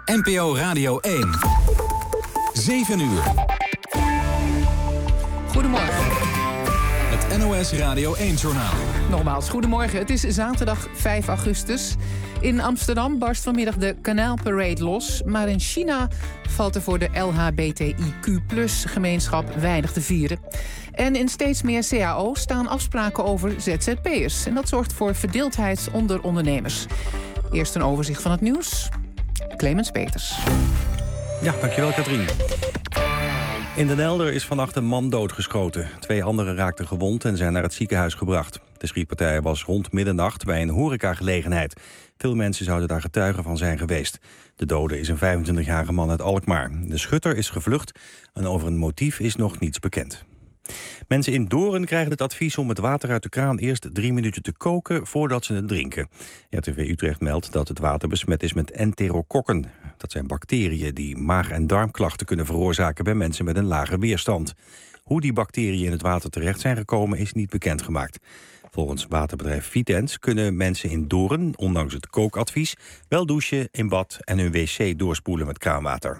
NPO Radio 1. 7 uur. Goedemorgen. Het NOS Radio 1-journaal. Nogmaals, goedemorgen. Het is zaterdag 5 augustus. In Amsterdam barst vanmiddag de Kanaalparade los. Maar in China valt er voor de LHBTIQ+-gemeenschap weinig te vieren. En in steeds meer cao's staan afspraken over ZZP'ers. En dat zorgt voor verdeeldheid onder ondernemers. Eerst een overzicht van het nieuws. Clemens Peters. Ja, dankjewel Katrien. In Den Helder is vannacht een man doodgeschoten. 2 anderen raakten gewond en zijn naar het ziekenhuis gebracht. De schietpartij was rond middernacht bij een horecagelegenheid. Veel mensen zouden daar getuigen van zijn geweest. De dode is een 25-jarige man uit Alkmaar. De schutter is gevlucht en over een motief is nog niets bekend. Mensen in Doorn krijgen het advies om het water uit de kraan eerst 3 minuten te koken voordat ze het drinken. RTV Utrecht meldt dat het water besmet is met enterokokken. Dat zijn bacteriën die maag- en darmklachten kunnen veroorzaken bij mensen met een lage weerstand. Hoe die bacteriën in het water terecht zijn gekomen is niet bekendgemaakt. Volgens waterbedrijf Vitens kunnen mensen in Doorn, ondanks het kookadvies, wel douchen, in bad en hun wc doorspoelen met kraanwater.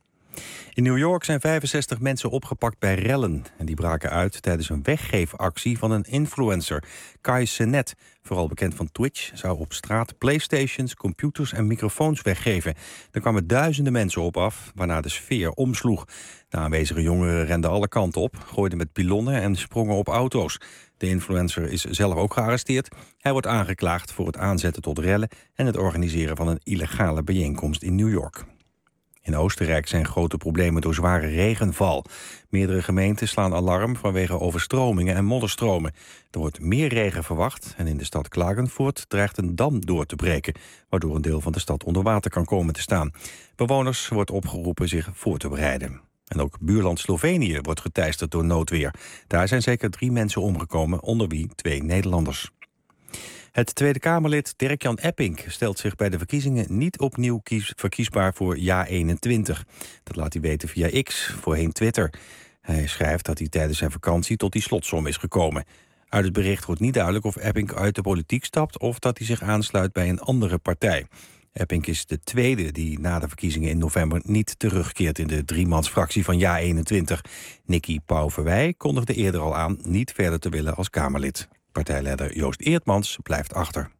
In New York zijn 65 mensen opgepakt bij rellen. En die braken uit tijdens een weggeefactie van een influencer. Kai Cenat, vooral bekend van Twitch, zou op straat PlayStations, computers en microfoons weggeven. Er kwamen duizenden mensen op af, waarna de sfeer omsloeg. De aanwezige jongeren renden alle kanten op, gooiden met pilonnen en sprongen op auto's. De influencer is zelf ook gearresteerd. Hij wordt aangeklaagd voor het aanzetten tot rellen en het organiseren van een illegale bijeenkomst in New York. In Oostenrijk zijn grote problemen door zware regenval. Meerdere gemeenten slaan alarm vanwege overstromingen en modderstromen. Er wordt meer regen verwacht en in de stad Klagenfurt dreigt een dam door te breken, waardoor een deel van de stad onder water kan komen te staan. Bewoners wordt opgeroepen zich voor te bereiden. En ook buurland Slovenië wordt geteisterd door noodweer. Daar zijn zeker 3 mensen omgekomen, onder wie 2 Nederlanders. Het Tweede Kamerlid Dirk-Jan Eppink stelt zich bij de verkiezingen niet opnieuw verkiesbaar voor JA21. Dat laat hij weten via X, voorheen Twitter. Hij schrijft dat hij tijdens zijn vakantie tot die slotsom is gekomen. Uit het bericht wordt niet duidelijk of Eppink uit de politiek stapt of dat hij zich aansluit bij een andere partij. Eppink is de tweede die na de verkiezingen in november niet terugkeert in de 3-mansfractie van JA21. Nicky Pauverwij kondigde eerder al aan niet verder te willen als Kamerlid. Partijleider Joost Eertmans blijft achter.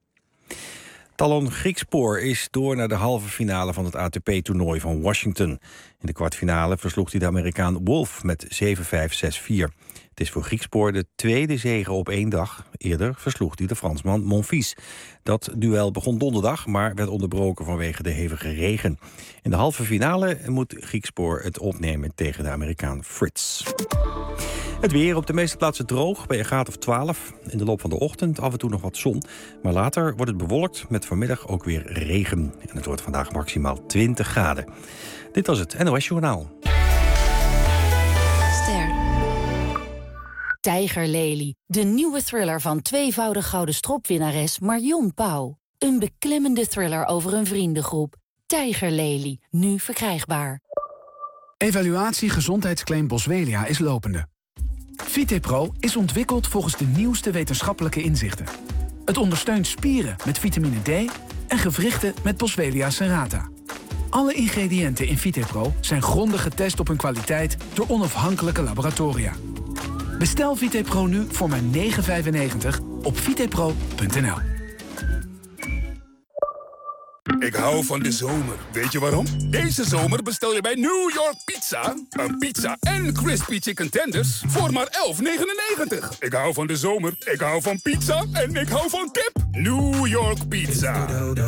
Talon Griekspoor is door naar de halve finale van het ATP-toernooi van Washington. In de kwartfinale versloeg hij de Amerikaan Wolf met 7-5, 6-4. Het is voor Griekspoor de tweede zege op 1 dag. Eerder versloeg hij de Fransman Monfils. Dat duel begon donderdag, maar werd onderbroken vanwege de hevige regen. In de halve finale moet Griekspoor het opnemen tegen de Amerikaan Fritz. Het weer op de meeste plaatsen droog, bij een graad of 12. In de loop van de ochtend af en toe nog wat zon. Maar later wordt het bewolkt met vanmiddag ook weer regen. En het wordt vandaag maximaal 20 graden. Dit was het NOS Journaal. Ster. Tijgerlelie, de nieuwe thriller van tweevoudig gouden stropwinnares Marion Pauw. Een beklemmende thriller over een vriendengroep. Tijgerlelie, nu verkrijgbaar. Evaluatie gezondheidsclaim Boswellia is lopende. VitePro is ontwikkeld volgens de nieuwste wetenschappelijke inzichten. Het ondersteunt spieren met vitamine D en gewrichten met Boswellia serrata. Alle ingrediënten in VitePro zijn grondig getest op hun kwaliteit door onafhankelijke laboratoria. Bestel VitePro nu voor maar €9,95 op vitepro.nl. Ik hou van de zomer. Weet je waarom? Deze zomer bestel je bij New York Pizza een pizza en crispy chicken tenders voor maar €11,99. Ik hou van de zomer, ik hou van pizza en ik hou van kip. New York Pizza.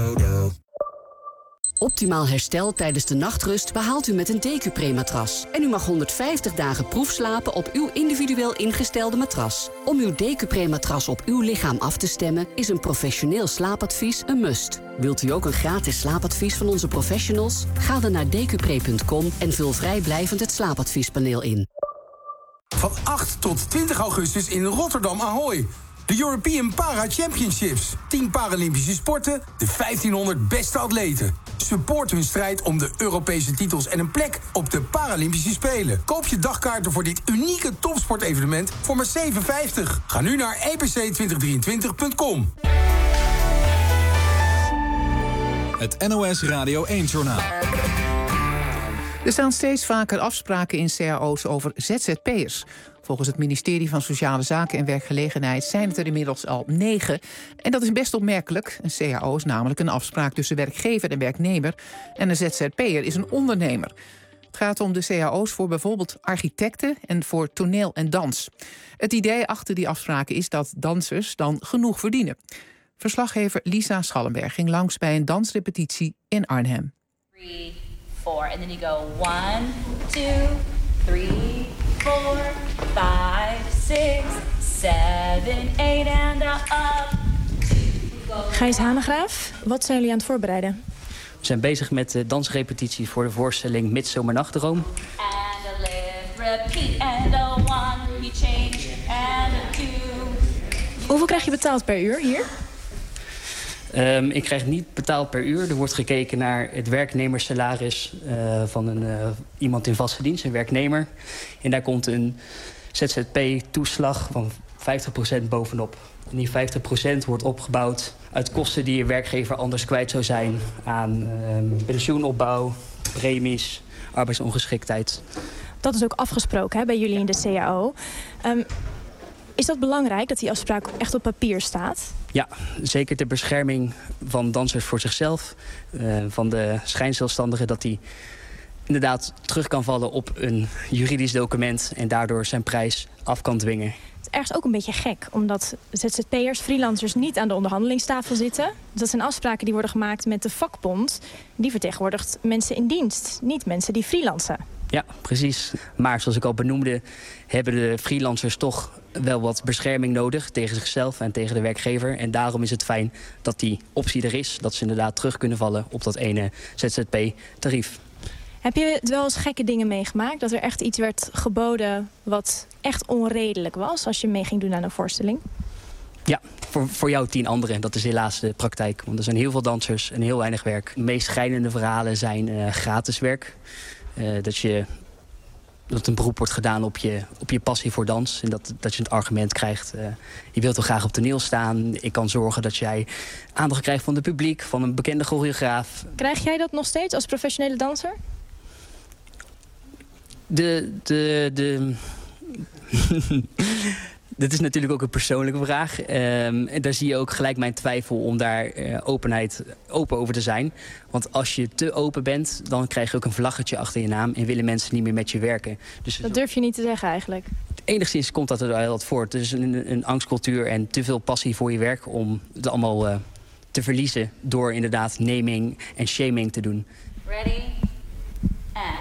Optimaal herstel tijdens de nachtrust behaalt u met een Decupre-matras. En u mag 150 dagen proefslapen op uw individueel ingestelde matras. Om uw Decupre-matras op uw lichaam af te stemmen is een professioneel slaapadvies een must. Wilt u ook een gratis slaapadvies van onze professionals? Ga dan naar decupre.com en vul vrijblijvend het slaapadviespaneel in. Van 8 tot 20 augustus in Rotterdam Ahoy. De European Para Championships. 10 Paralympische sporten, de 1500 beste atleten. Support hun strijd om de Europese titels en een plek op de Paralympische Spelen. Koop je dagkaarten voor dit unieke topsportevenement voor maar €7,50. Ga nu naar epc2023.com. Het NOS Radio 1-journaal. Er staan steeds vaker afspraken in cao's over ZZP'ers. Volgens het ministerie van Sociale Zaken en Werkgelegenheid zijn het er inmiddels al 9. En dat is best opmerkelijk. Een cao is namelijk een afspraak tussen werkgever en werknemer. En een ZZP'er is een ondernemer. Het gaat om de cao's voor bijvoorbeeld architecten en voor toneel en dans. Het idee achter die afspraken is dat dansers dan genoeg verdienen. Verslaggever Lisa Schallenberg ging langs bij een dansrepetitie in Arnhem. 3, 4, and then you go 1, 2, 3, 4, 5, 6, 7, 8 and up. Gijs Hanegraaf, wat zijn jullie aan het voorbereiden? We zijn bezig met de dansrepetitie voor de voorstelling Midzomernachtdroom. And a lift, repeat, and a 1, you change, and a 2. Hoeveel krijg je betaald per uur hier? Ik krijg niet betaald per uur. Er wordt gekeken naar het werknemerssalaris van iemand in vaste dienst, een werknemer. En daar komt een ZZP-toeslag van 50% bovenop. En die 50% wordt opgebouwd uit kosten die je werkgever anders kwijt zou zijn aan pensioenopbouw, premies, arbeidsongeschiktheid. Dat is ook afgesproken hè, bij jullie in de CAO. Is dat belangrijk dat die afspraak echt op papier staat? Ja, zeker ter bescherming van dansers voor zichzelf. Van de schijnzelfstandigen, dat die inderdaad terug kan vallen op een juridisch document en daardoor zijn prijs af kan dwingen. Het is ergens ook een beetje gek, omdat ZZP'ers, freelancers niet aan de onderhandelingstafel zitten. Dat zijn afspraken die worden gemaakt met de vakbond. Die vertegenwoordigt mensen in dienst, niet mensen die freelancen. Ja, precies. Maar zoals ik al benoemde, hebben de freelancers toch wel wat bescherming nodig tegen zichzelf en tegen de werkgever. En daarom is het fijn dat die optie er is, dat ze inderdaad terug kunnen vallen op dat ene ZZP-tarief. Heb je wel eens gekke dingen meegemaakt? Dat er echt iets werd geboden wat echt onredelijk was als je mee ging doen aan een voorstelling? Ja, voor jou 10 anderen. Dat is helaas de praktijk. Want er zijn heel veel dansers en heel weinig werk. De meest schrijnende verhalen zijn gratis werk. Dat een beroep wordt gedaan op je passie voor dans. En dat je het argument krijgt, je wilt toch graag op toneel staan. Ik kan zorgen dat jij aandacht krijgt van het publiek, van een bekende choreograaf. Krijg jij dat nog steeds als professionele danser? Dit is natuurlijk ook een persoonlijke vraag. En daar zie je ook gelijk mijn twijfel om daar open over te zijn. Want als je te open bent, dan krijg je ook een vlaggetje achter je naam en willen mensen niet meer met je werken. Dus dat durf je niet te zeggen eigenlijk? Enigszins komt dat er wel wat voor. Het is een angstcultuur en te veel passie voor je werk om het allemaal te verliezen door inderdaad naming en shaming te doen. Ready? And...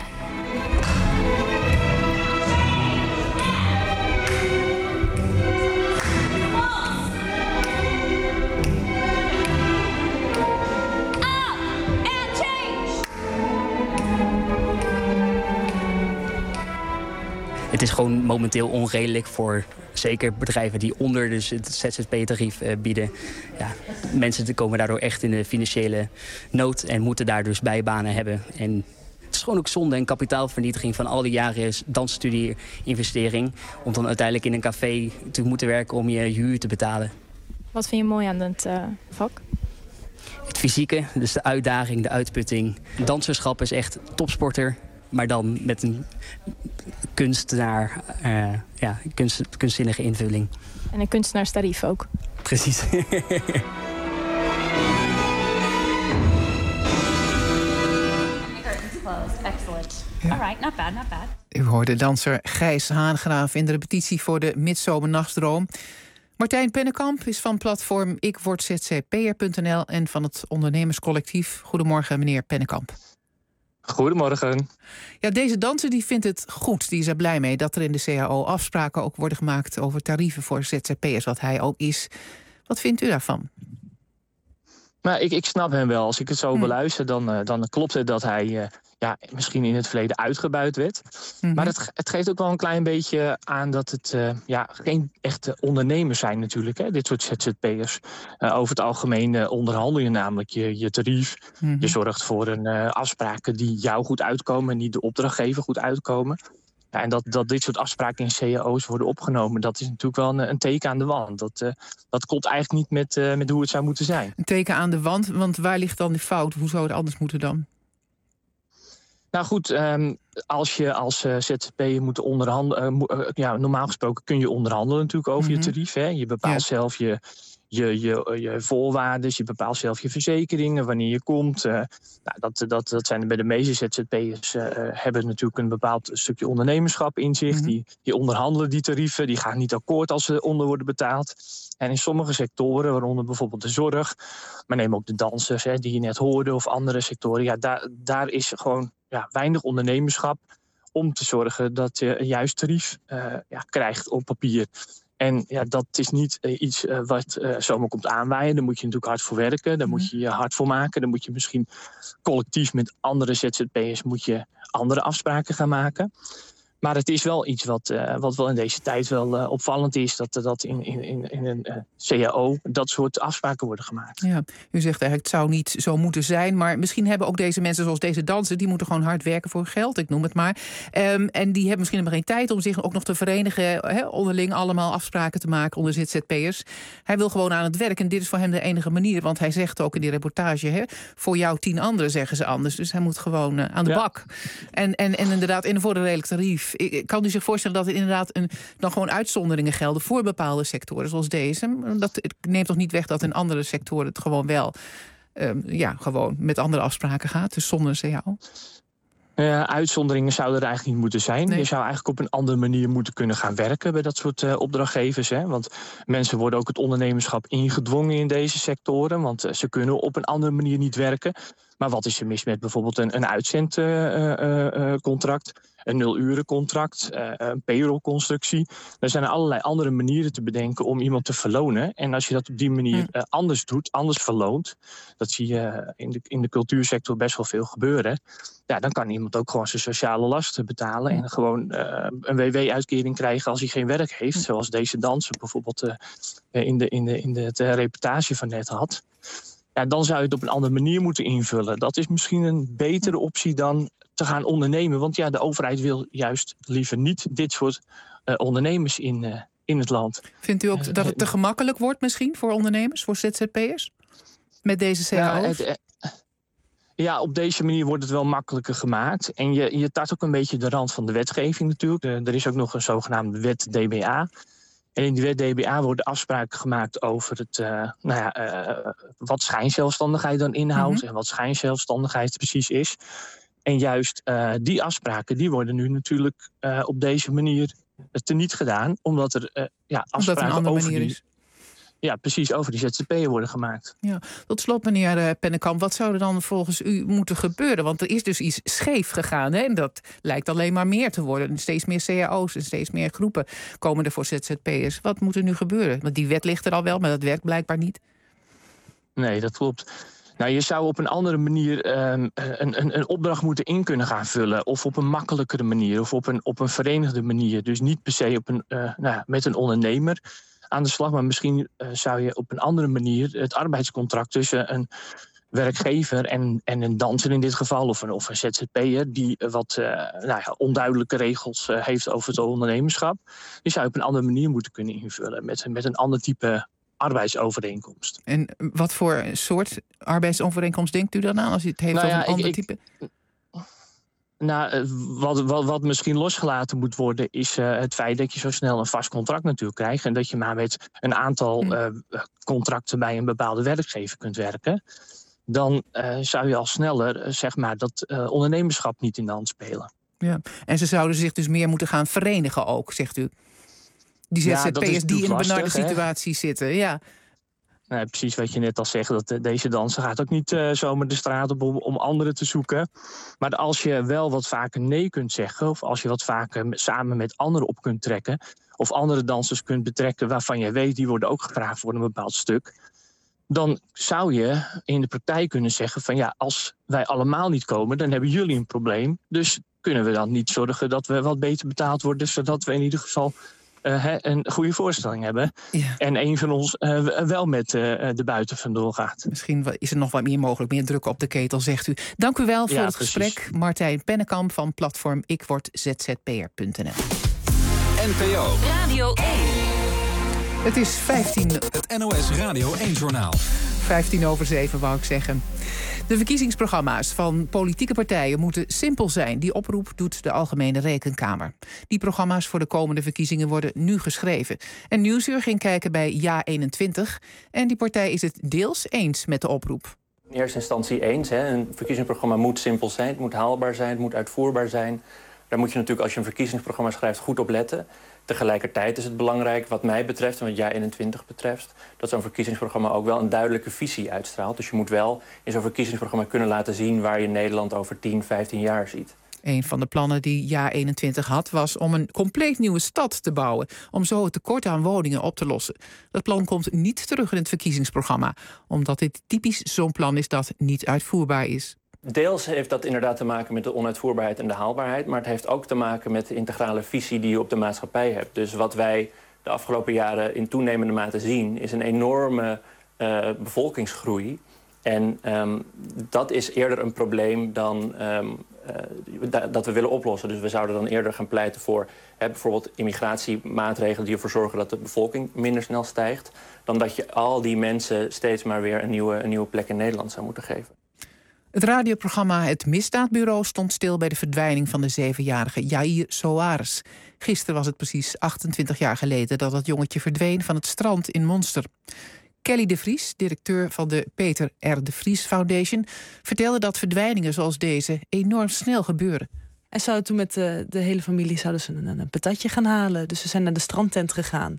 Het is gewoon momenteel onredelijk voor zeker bedrijven die onder dus het ZZP-tarief bieden. Ja, mensen komen daardoor echt in de financiële nood en moeten daar dus bijbanen hebben. En het is gewoon ook zonde en kapitaalvernietiging van al die jaren dansstudie-investering om dan uiteindelijk in een café te moeten werken om je huur te betalen. Wat vind je mooi aan het vak? Het fysieke, dus de uitdaging, de uitputting. Danserschap is echt topsporter, maar dan met een kunstzinnige invulling. En een kunstenaarstarief ook. Precies. Excellent. All right, not bad, not bad. U hoorde danser Gijs Hanegraaf in de repetitie voor de Midzomernachtsdroom. Martijn Pennekamp is van platform ikwordzzp'er.nl en van het ondernemerscollectief. Goedemorgen, meneer Pennekamp. Goedemorgen. Ja, deze danser die vindt het goed. Die is er blij mee dat er in de CAO afspraken ook worden gemaakt over tarieven voor ZZP'ers, wat hij ook is. Wat vindt u daarvan? Nou, ik snap hem wel. Als ik het zo beluister, dan klopt het dat hij misschien in het verleden uitgebuit werd. Maar het geeft ook wel een klein beetje aan dat het geen echte ondernemers zijn natuurlijk. Hè, dit soort ZZP'ers. Over het algemeen onderhandel je namelijk je tarief. Je zorgt voor afspraken die jou goed uitkomen en die de opdrachtgever goed uitkomen. Ja, en dat dit soort afspraken in cao's worden opgenomen, dat is natuurlijk wel een teken aan de wand. Dat klopt eigenlijk niet met hoe het zou moeten zijn. Een teken aan de wand, want waar ligt dan de fout? Hoe zou het anders moeten dan? Nou goed, als je als ZZP'er moet onderhandelen, normaal gesproken kun je onderhandelen natuurlijk over je tarief. Hè. Je bepaalt zelf je voorwaarden, je bepaalt zelf je verzekeringen, wanneer je komt. Dat zijn bij de meeste ZZP'ers hebben natuurlijk een bepaald stukje ondernemerschap in zich. Die onderhandelen die tarieven, die gaan niet akkoord als ze onder worden betaald. En in sommige sectoren, waaronder bijvoorbeeld de zorg, maar neem ook de dansers die je net hoorde of andere sectoren, daar is gewoon weinig ondernemerschap om te zorgen dat je een juist tarief krijgt op papier. En dat is niet iets wat zomaar komt aanwaaien. Daar moet je natuurlijk hard voor werken. Daar moet je je hard voor maken. Dan moet je misschien collectief met andere ZZP'ers andere afspraken gaan maken. Maar het is wel iets wat wel in deze tijd wel opvallend is. Dat in een CAO dat soort afspraken worden gemaakt. Ja, u zegt eigenlijk het zou niet zo moeten zijn. Maar misschien hebben ook deze mensen zoals deze danser, die moeten gewoon hard werken voor geld, ik noem het maar. En die hebben misschien maar geen tijd om zich ook nog te verenigen. Onderling allemaal afspraken te maken onder ZZP'ers. Hij wil gewoon aan het werk en dit is voor hem de enige manier. Want hij zegt ook in die reportage, voor jou 10 anderen zeggen ze anders. Dus hij moet gewoon aan de bak. En inderdaad in voor een redelijk tarief. Kan u zich voorstellen dat er inderdaad dan gewoon uitzonderingen gelden voor bepaalde sectoren zoals deze? Dat neemt toch niet weg dat in andere sectoren het gewoon wel gewoon met andere afspraken gaat, dus zonder CAO? Uitzonderingen zouden er eigenlijk niet moeten zijn. Nee. Je zou eigenlijk op een andere manier moeten kunnen gaan werken bij dat soort opdrachtgevers. Hè? Want mensen worden ook het ondernemerschap ingedwongen in deze sectoren. Want ze kunnen op een andere manier niet werken. Maar wat is er mis met bijvoorbeeld een uitzendcontract, een 0-urencontract, een payrollconstructie? Er zijn allerlei andere manieren te bedenken om iemand te verlonen. En als je dat op die manier anders doet, anders verloont, dat zie je in de cultuursector best wel veel gebeuren. Ja, dan kan iemand ook gewoon zijn sociale lasten betalen en gewoon een WW-uitkering krijgen als hij geen werk heeft. Zoals deze danser bijvoorbeeld in de reportage van net had. Ja, dan zou je het op een andere manier moeten invullen. Dat is misschien een betere optie dan te gaan ondernemen. Want de overheid wil juist liever niet dit soort ondernemers in het land. Vindt u ook dat het te gemakkelijk wordt misschien voor ondernemers, voor ZZP'ers? Met deze cao's? Op deze manier wordt het wel makkelijker gemaakt. En je tart ook een beetje de rand van de wetgeving natuurlijk. Er is ook nog een zogenaamde wet DBA. En in die wet DBA worden afspraken gemaakt over het, wat schijnzelfstandigheid dan inhoudt en wat schijnzelfstandigheid precies is. En juist die afspraken die worden nu natuurlijk op deze manier teniet gedaan, omdat er afspraken over die, over die ZZP'er worden gemaakt. Ja, tot slot, meneer Pennekamp, wat zou er dan volgens u moeten gebeuren? Want er is dus iets scheef gegaan, hè? En dat lijkt alleen maar meer te worden. Steeds meer cao's en steeds meer groepen komen er voor ZZP'ers. Wat moet er nu gebeuren? Want die wet ligt er al wel, maar dat werkt blijkbaar niet. Nee, dat klopt. Nou, je zou op een andere manier een opdracht moeten in kunnen gaan vullen. Of op een makkelijkere manier. Of op een verenigde manier. Dus niet per se met een ondernemer aan de slag. Maar misschien zou je op een andere manier het arbeidscontract tussen een werkgever en een danser in dit geval, of een ZZP'er die wat onduidelijke regels heeft over het ondernemerschap, die zou je op een andere manier moeten kunnen invullen met een ander type arbeidsovereenkomst. En wat voor soort arbeidsovereenkomst denkt u dan aan als u het heeft over een ander type? Wat misschien losgelaten moet worden is het feit dat je zo snel een vast contract natuurlijk krijgt en dat je maar met een aantal contracten bij een bepaalde werkgever kunt werken. Dan zou je al sneller dat ondernemerschap niet in de hand spelen. Ja. En ze zouden zich dus meer moeten gaan verenigen ook, zegt u. Die ZZP'ers die in een benarde situatie zitten. Ja. Nee, precies wat je net al zegt, dat deze danser gaat ook niet zomaar de straat op om anderen te zoeken. Maar als je wel wat vaker nee kunt zeggen, of als je wat vaker samen met anderen op kunt trekken, of andere dansers kunt betrekken waarvan je weet, die worden ook gevraagd voor een bepaald stuk, dan zou je in de praktijk kunnen zeggen van als wij allemaal niet komen, dan hebben jullie een probleem. Dus kunnen we dan niet zorgen dat we wat beter betaald worden, zodat we in ieder geval een goede voorstelling hebben. Ja. En een van ons wel met de buiten vandoor gaat. Misschien is er nog wat meer mogelijk. Meer druk op de ketel, zegt u. Dank u wel voor het gesprek. Martijn Pennekamp van platform ikwordzzp'er.nl. NPO Radio 1. Het is 15. Het NOS Radio 1-journaal. 7:15, wou ik zeggen. De verkiezingsprogramma's van politieke partijen moeten simpel zijn. Die oproep doet de Algemene Rekenkamer. Die programma's voor de komende verkiezingen worden nu geschreven. En Nieuwsuur ging kijken bij JA21. En die partij is het deels eens met de oproep. In eerste instantie eens. Hè. Een verkiezingsprogramma moet simpel zijn. Het moet haalbaar zijn, het moet uitvoerbaar zijn. Daar moet je natuurlijk, als je een verkiezingsprogramma schrijft, goed op letten. Tegelijkertijd is het belangrijk, wat mij betreft en wat JA21 betreft, dat zo'n verkiezingsprogramma ook wel een duidelijke visie uitstraalt. Dus je moet wel in zo'n verkiezingsprogramma kunnen laten zien waar je Nederland over 10, 15 jaar ziet. Een van de plannen die JA21 had, was om een compleet nieuwe stad te bouwen, om zo het tekort aan woningen op te lossen. Dat plan komt niet terug in het verkiezingsprogramma, omdat dit typisch zo'n plan is dat niet uitvoerbaar is. Deels heeft dat inderdaad te maken met de onuitvoerbaarheid en de haalbaarheid, maar het heeft ook te maken met de integrale visie die je op de maatschappij hebt. Dus wat wij de afgelopen jaren in toenemende mate zien, is een enorme bevolkingsgroei. En dat is eerder een probleem dan dat we willen oplossen. Dus we zouden dan eerder gaan pleiten voor bijvoorbeeld immigratiemaatregelen die ervoor zorgen dat de bevolking minder snel stijgt, dan dat je al die mensen steeds maar weer een nieuwe plek in Nederland zou moeten geven. Het radioprogramma Het Misdaadbureau stond stil bij de verdwijning van de 7-jarige Jair Soares. Gisteren was het precies 28 jaar geleden dat dat jongetje verdween van het strand in Monster. Kelly de Vries, directeur van de Peter R. de Vries Foundation, vertelde dat verdwijningen zoals deze enorm snel gebeuren. En zouden toen met de hele familie zouden ze een patatje gaan halen. Dus ze zijn naar de strandtent gegaan.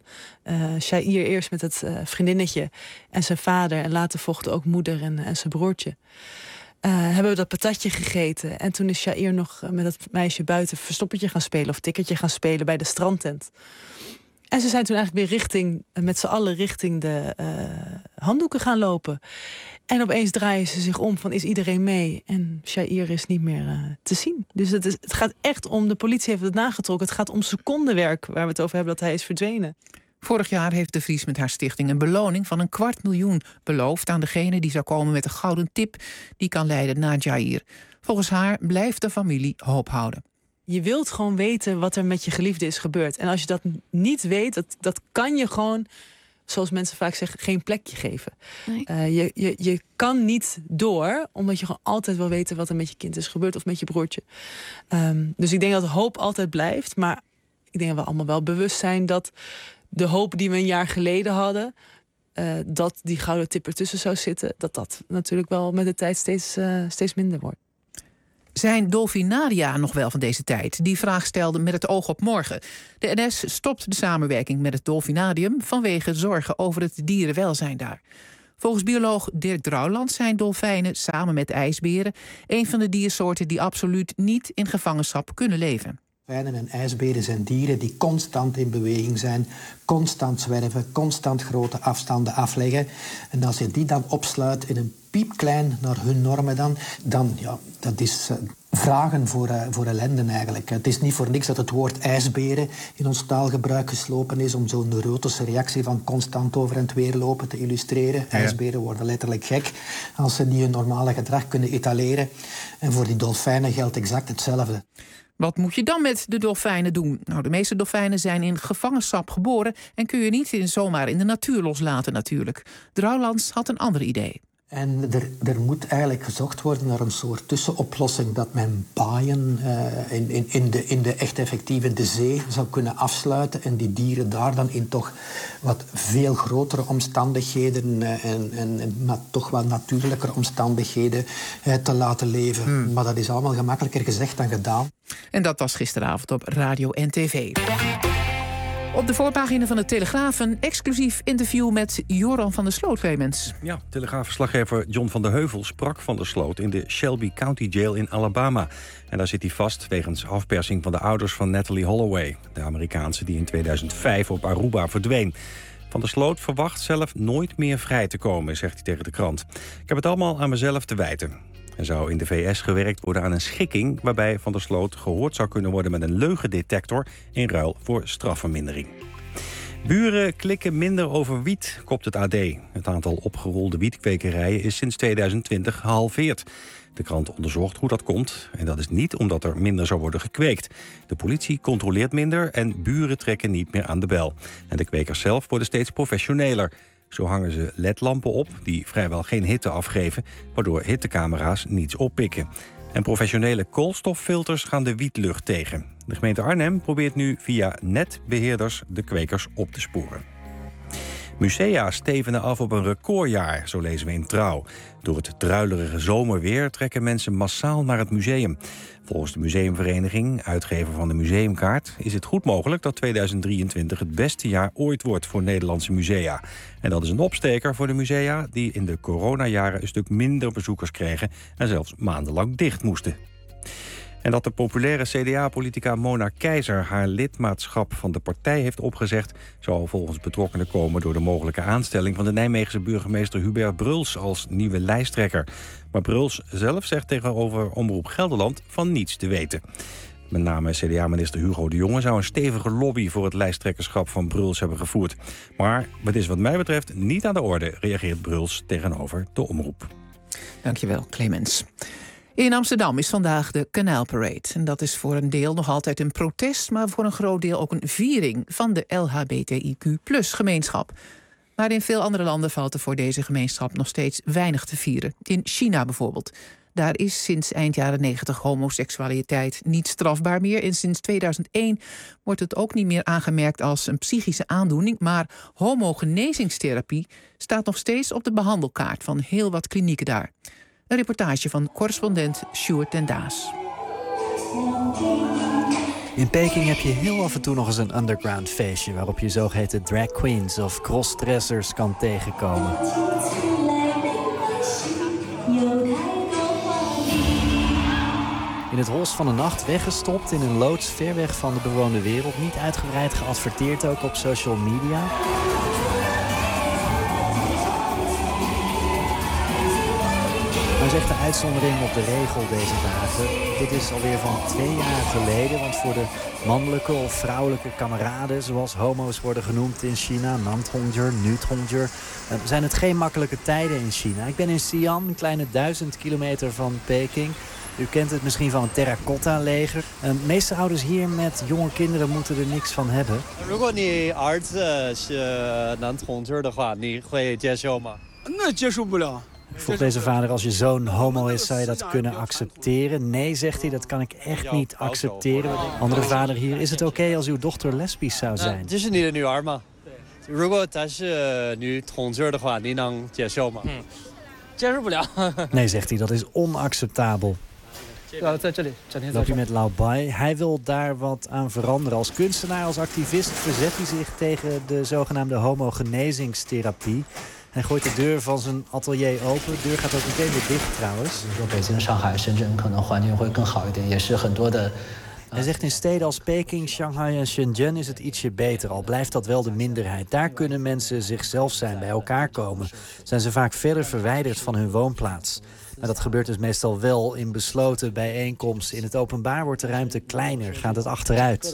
Jair eerst met het vriendinnetje en zijn vader. En later volgden ook moeder en zijn broertje. Hebben we dat patatje gegeten. En toen is Jair nog met dat meisje buiten verstoppertje gaan spelen of tikkertje gaan spelen bij de strandtent. En ze zijn toen eigenlijk weer met z'n allen richting de handdoeken gaan lopen. En opeens draaien ze zich om van is iedereen mee? En Jair is niet meer te zien. Dus het gaat echt om, de politie heeft het nagetrokken. Het gaat om secondenwerk waar we het over hebben dat hij is verdwenen. Vorig jaar heeft de Vries met haar stichting een beloning van $250.000 beloofd aan degene die zou komen met een gouden tip die kan leiden naar Jair. Volgens haar blijft de familie hoop houden. Je wilt gewoon weten wat er met je geliefde is gebeurd. En als je dat niet weet, dat kan je gewoon, zoals mensen vaak zeggen, geen plekje geven. Nee. Je kan niet door, omdat je gewoon altijd wil weten wat er met je kind is gebeurd of met je broertje. Dus ik denk dat hoop altijd blijft. Maar ik denk dat we allemaal wel bewust zijn dat de hoop die we een jaar geleden hadden, dat die gouden tip ertussen zou zitten, dat natuurlijk wel met de tijd steeds minder wordt. Zijn Dolfinaria nog wel van deze tijd? Die vraag stelde met het oog op morgen. De NS stopt de samenwerking met het Dolfinarium vanwege zorgen over het dierenwelzijn daar. Volgens bioloog Dirk Drouwland zijn dolfijnen samen met ijsberen een van de diersoorten die absoluut niet in gevangenschap kunnen leven. Dolfijnen en ijsberen zijn dieren die constant in beweging zijn, constant zwerven, constant grote afstanden afleggen. En als je die dan opsluit in een piepklein naar hun normen dan ja, dat is vragen voor ellende eigenlijk. Het is niet voor niks dat het woord ijsberen in ons taalgebruik geslopen is om zo'n neurotische reactie van constant over en weer lopen te illustreren. Ja. IJsberen worden letterlijk gek als ze niet hun normale gedrag kunnen etaleren. En voor die dolfijnen geldt exact hetzelfde. Wat moet je dan met de dolfijnen doen? Nou, de meeste dolfijnen zijn in gevangenschap geboren en kun je niet zomaar in de natuur loslaten natuurlijk. Drouwlands had een ander idee. En er moet eigenlijk gezocht worden naar een soort tussenoplossing dat men baaien in de echt effectieve de zee zou kunnen afsluiten en die dieren daar dan in toch wat veel grotere omstandigheden en toch wat natuurlijker omstandigheden te laten leven. Maar dat is allemaal gemakkelijker gezegd dan gedaan. En dat was gisteravond op radio en tv. Op de voorpagina van de Telegraaf een exclusief interview met Joran van der Sloot, Clemens. Ja, Telegraafverslaggever John van der Heuvel sprak van der Sloot in de Shelby County Jail in Alabama. En daar zit hij vast wegens afpersing van de ouders van Natalie Holloway, de Amerikaanse die in 2005 op Aruba verdween. Van der Sloot verwacht zelf nooit meer vrij te komen, zegt hij tegen de krant. Ik heb het allemaal aan mezelf te wijten. Er zou in de VS gewerkt worden aan een schikking waarbij Van der Sloot gehoord zou kunnen worden met een leugendetector in ruil voor strafvermindering. Buren klikken minder over wiet, kopt het AD. Het aantal opgerolde wietkwekerijen is sinds 2020 gehalveerd. De krant onderzocht hoe dat komt. En dat is niet omdat er minder zou worden gekweekt. De politie controleert minder en buren trekken niet meer aan de bel. En de kwekers zelf worden steeds professioneler. Zo hangen ze ledlampen op die vrijwel geen hitte afgeven, waardoor hittecamera's niets oppikken. En professionele koolstoffilters gaan de wietlucht tegen. De gemeente Arnhem probeert nu via netbeheerders de kwekers op te sporen. Musea stevenen af op een recordjaar, zo lezen we in Trouw. Door het druilerige zomerweer trekken mensen massaal naar het museum. Volgens de museumvereniging, uitgever van de museumkaart, is het goed mogelijk dat 2023 het beste jaar ooit wordt voor Nederlandse musea. En dat is een opsteker voor de musea die in de coronajaren een stuk minder bezoekers kregen en zelfs maandenlang dicht moesten. En dat de populaire CDA-politica Mona Keizer haar lidmaatschap van de partij heeft opgezegd, zou volgens betrokkenen komen door de mogelijke aanstelling van de Nijmeegse burgemeester Hubert Bruls als nieuwe lijsttrekker. Maar Bruls zelf zegt tegenover Omroep Gelderland van niets te weten. Met name CDA-minister Hugo de Jonge zou een stevige lobby voor het lijsttrekkerschap van Bruls hebben gevoerd. Maar het is wat mij betreft niet aan de orde, reageert Bruls tegenover de omroep. Dankjewel, Clemens. In Amsterdam is vandaag de Kanaalparade. En dat is voor een deel nog altijd een protest, maar voor een groot deel ook een viering van de LHBTIQ+-gemeenschap. Maar in veel andere landen valt er voor deze gemeenschap nog steeds weinig te vieren. In China bijvoorbeeld. Daar is sinds eind jaren 90 homoseksualiteit niet strafbaar meer. En sinds 2001 wordt het ook niet meer aangemerkt als een psychische aandoening. Maar homogenezingstherapie staat nog steeds op de behandelkaart van heel wat klinieken daar. Een reportage van correspondent Sjoerd den Daas. In Peking heb je heel af en toe nog eens een underground feestje waarop je zogeheten drag queens of crossdressers kan tegenkomen. In het holst van de nacht weggestopt in een loods ver weg van de bewoonde wereld. Niet uitgebreid geadverteerd ook op social media. Maar zegt de uitzondering op de regel deze dagen. Dit is alweer van 2 jaar geleden. Want voor de mannelijke of vrouwelijke kameraden, zoals homo's worden genoemd in China, Nantongjer, Nutongjer, zijn het geen makkelijke tijden in China. Ik ben in Xi'an, een kleine 1000 kilometer van Peking. U kent het misschien van het terracotta-leger. De meeste ouders hier met jonge kinderen moeten er niks van hebben. Vroeg deze vader, als je zoon homo is, zou je dat kunnen accepteren? Nee, zegt hij, dat kan ik echt niet accepteren. Andere vader hier, is het oké als uw dochter lesbisch zou zijn? Nee, zegt hij, dat is onacceptabel. Loop je met Lao Bai. Hij wil daar wat aan veranderen. Als kunstenaar, als activist verzet hij zich tegen de zogenaamde homogenezingstherapie. Hij gooit de deur van zijn atelier open. De deur gaat ook meteen weer dicht trouwens. Hij zegt in steden als Peking, Shanghai en Shenzhen is het ietsje beter. Al blijft dat wel de minderheid. Daar kunnen mensen zichzelf zijn, bij elkaar komen. Zijn ze vaak verder verwijderd van hun woonplaats. Maar dat gebeurt dus meestal wel in besloten bijeenkomsten. In het openbaar wordt de ruimte kleiner, gaat het achteruit.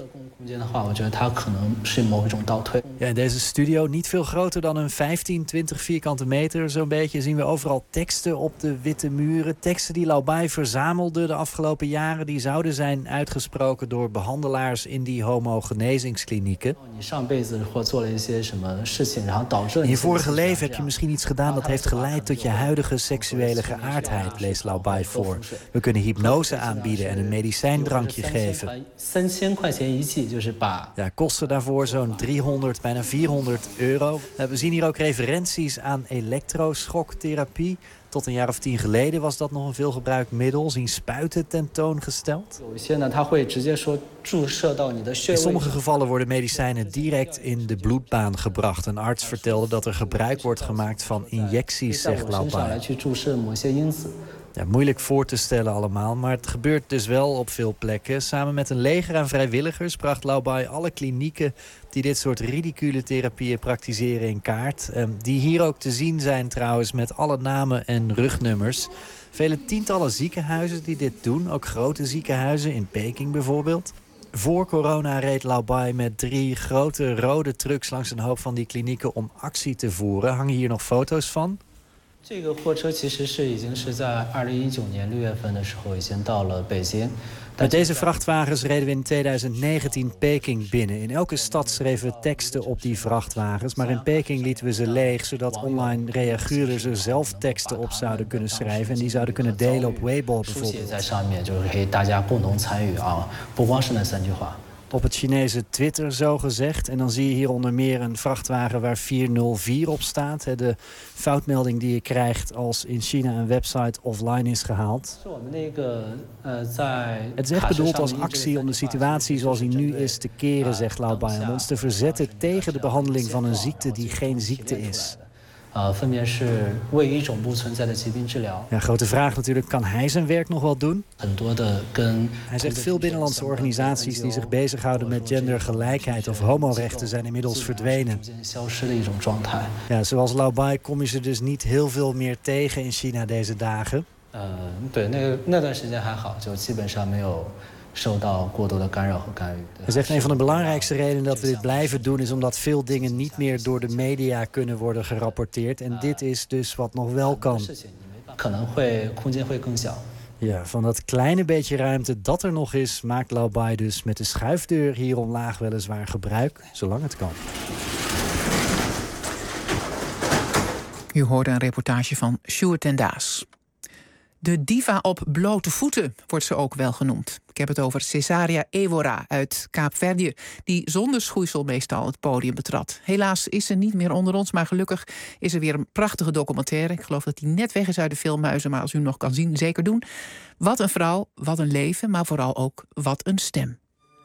Ja, in deze studio, niet veel groter dan een 15, 20 vierkante meter zo'n beetje, zien we overal teksten op de witte muren. Teksten die Lao Bai verzamelde de afgelopen jaren. Die zouden zijn uitgesproken door behandelaars in die homogenezingsklinieken. In je vorige leven heb je misschien iets gedaan dat heeft geleid tot je huidige seksuele geaardheid, leest Lao Bai voor. We kunnen hypnose aanbieden en een medicijndrankje geven. Ja, kosten daarvoor zo'n 300, bijna 400 euro. We zien hier ook referenties aan elektroschocktherapie. Tot een jaar of 10 geleden was dat nog een veelgebruikt middel. Zien spuiten tentoongesteld. In sommige gevallen worden medicijnen direct in de bloedbaan gebracht. Een arts vertelde dat er gebruik wordt gemaakt van injecties, zegt Lao Bai. Ja, moeilijk voor te stellen allemaal, maar het gebeurt dus wel op veel plekken. Samen met een leger aan vrijwilligers bracht Lao Bai alle klinieken die dit soort ridicule therapieën praktiseren in kaart. Die hier ook te zien zijn trouwens met alle namen en rugnummers. Vele tientallen ziekenhuizen die dit doen, ook grote ziekenhuizen in Peking bijvoorbeeld. Voor corona reed Laobai met 3 grote rode trucks langs een hoop van die klinieken om actie te voeren. Hangen hier nog foto's van? Met deze vrachtwagens reden we in 2019 Peking binnen. In elke stad schreven we teksten op die vrachtwagens. Maar in Peking lieten we ze leeg, zodat online reaguurders er zelf teksten op zouden kunnen schrijven. En die zouden kunnen delen op Weibo bijvoorbeeld. Op het Chinese Twitter zo gezegd. En dan zie je hier onder meer een vrachtwagen waar 404 op staat. De foutmelding die je krijgt als in China een website offline is gehaald. Het is echt bedoeld als actie om de situatie zoals die nu is te keren, zegt Laobai. Om ons te verzetten tegen de behandeling van een ziekte die geen ziekte is. Ja, grote vraag natuurlijk, kan hij zijn werk nog wel doen? Hij zegt veel binnenlandse organisaties die zich bezighouden met gendergelijkheid of homorechten zijn inmiddels verdwenen. Ja, zoals Laobai kom je ze dus niet heel veel meer tegen in China deze dagen. Hij zegt een van de belangrijkste redenen dat we dit blijven doen is omdat veel dingen niet meer door de media kunnen worden gerapporteerd. En dit is dus wat nog wel kan. Ja, van dat kleine beetje ruimte dat er nog is, maakt Laobai dus met de schuifdeur hier omlaag weliswaar gebruik, zolang het kan. U hoorde een reportage van Sjoerd en Daas. De diva op blote voeten wordt ze ook wel genoemd. Ik heb het over Cesaria Evora uit Kaapverdië, die zonder schoeisel meestal het podium betrad. Helaas is ze niet meer onder ons, maar gelukkig is er weer een prachtige documentaire. Ik geloof dat die net weg is uit de filmhuizen, maar als u hem nog kan zien, zeker doen. Wat een vrouw, wat een leven, maar vooral ook wat een stem.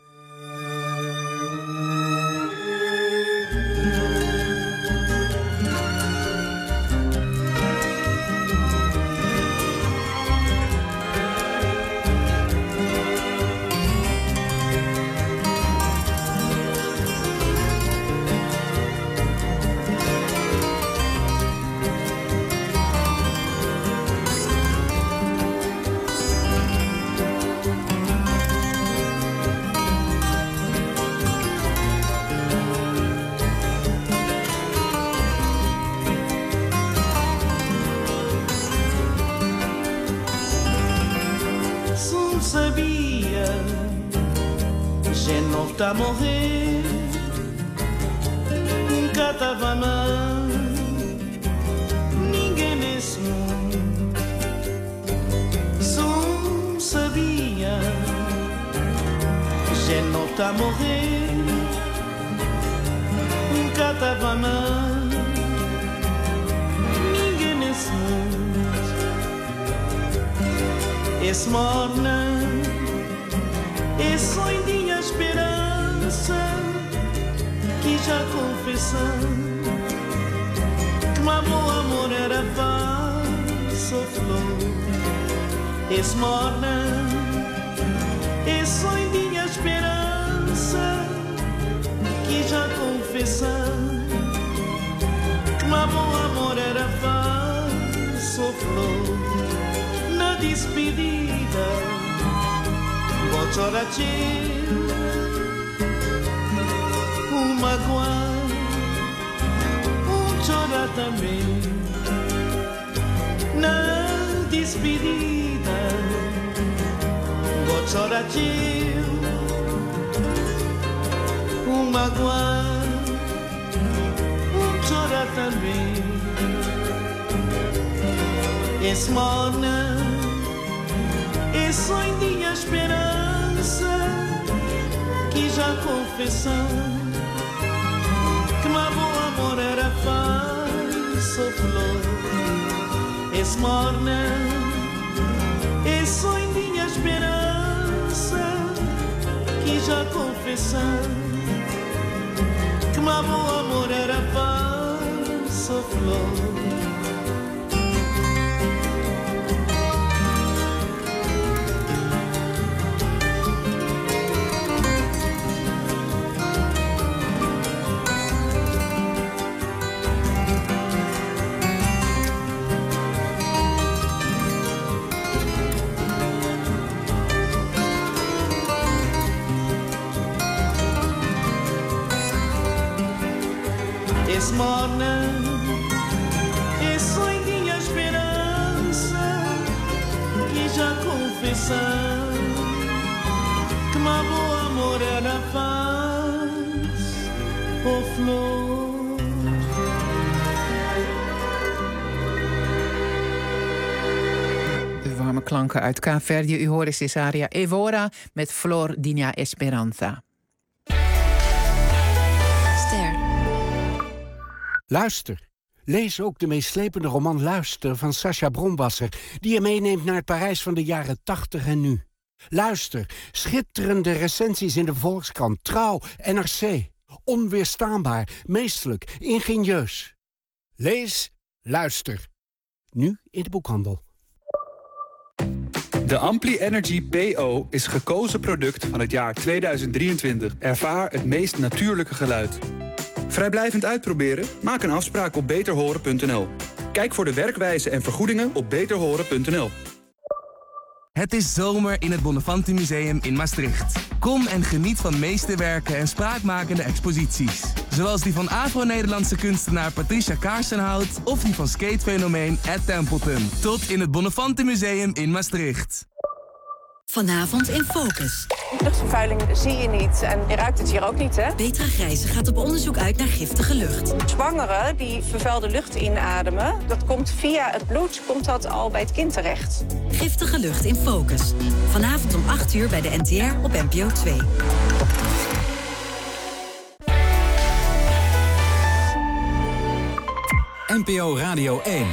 Tá morrer, nunca tava mal, ninguém nesse mundo só sabia. Já não tá morrer, nunca tava mal, ninguém nesse mundo. Esse morna, esse sonho esperança que já confessando que meu amor era falso flor. Esse morna, esse sonho de esperança que já confessando que meu amor era falso flor. Na despedida vou chorar magoar, chorar também. Na despedida vou chorar magoar, chorar também. Esse morna, esse sonho de esperança que já confessando que meu amor era falso flor. Esse morna, esse sonho de esperança que já confessando que meu amor era falso flor. esmona e sonho a esperança que já confessamos que uma boa morena faz o flor. Warme klanken uit Kaapverdië. U hoort Cesaria Evora met Flor Dinha Esperanza. Ster. Luister. Lees ook de meeslepende roman Luister van Sacha Bronwasser, die je meeneemt naar het Parijs van de jaren 80 en nu. Luister. Schitterende recensies in de Volkskrant, Trouw, NRC. Onweerstaanbaar, meesterlijk, ingenieus. Lees, luister. Nu in de boekhandel. De Ampli Energy PO is gekozen product van het jaar 2023. Ervaar het meest natuurlijke geluid. Vrijblijvend uitproberen? Maak een afspraak op beterhoren.nl. Kijk voor de werkwijze en vergoedingen op beterhoren.nl. Het is zomer in het Bonnefante Museum in Maastricht. Kom en geniet van meesterwerken en spraakmakende exposities. Zoals die van Afro-Nederlandse kunstenaar Patricia Kaarsenhout of die van skatefenomeen Ed Templeton. Tot in het Bonnefante Museum in Maastricht. Vanavond in Focus. Luchtvervuiling zie je niet en je ruikt het hier ook niet, hè? Petra Grijze gaat op onderzoek uit naar giftige lucht. Zwangeren die vervuilde lucht inademen, dat komt via het bloed, komt dat al bij het kind terecht. Giftige lucht in Focus. Vanavond om 8 uur bij de NTR op NPO 2. NPO Radio 1.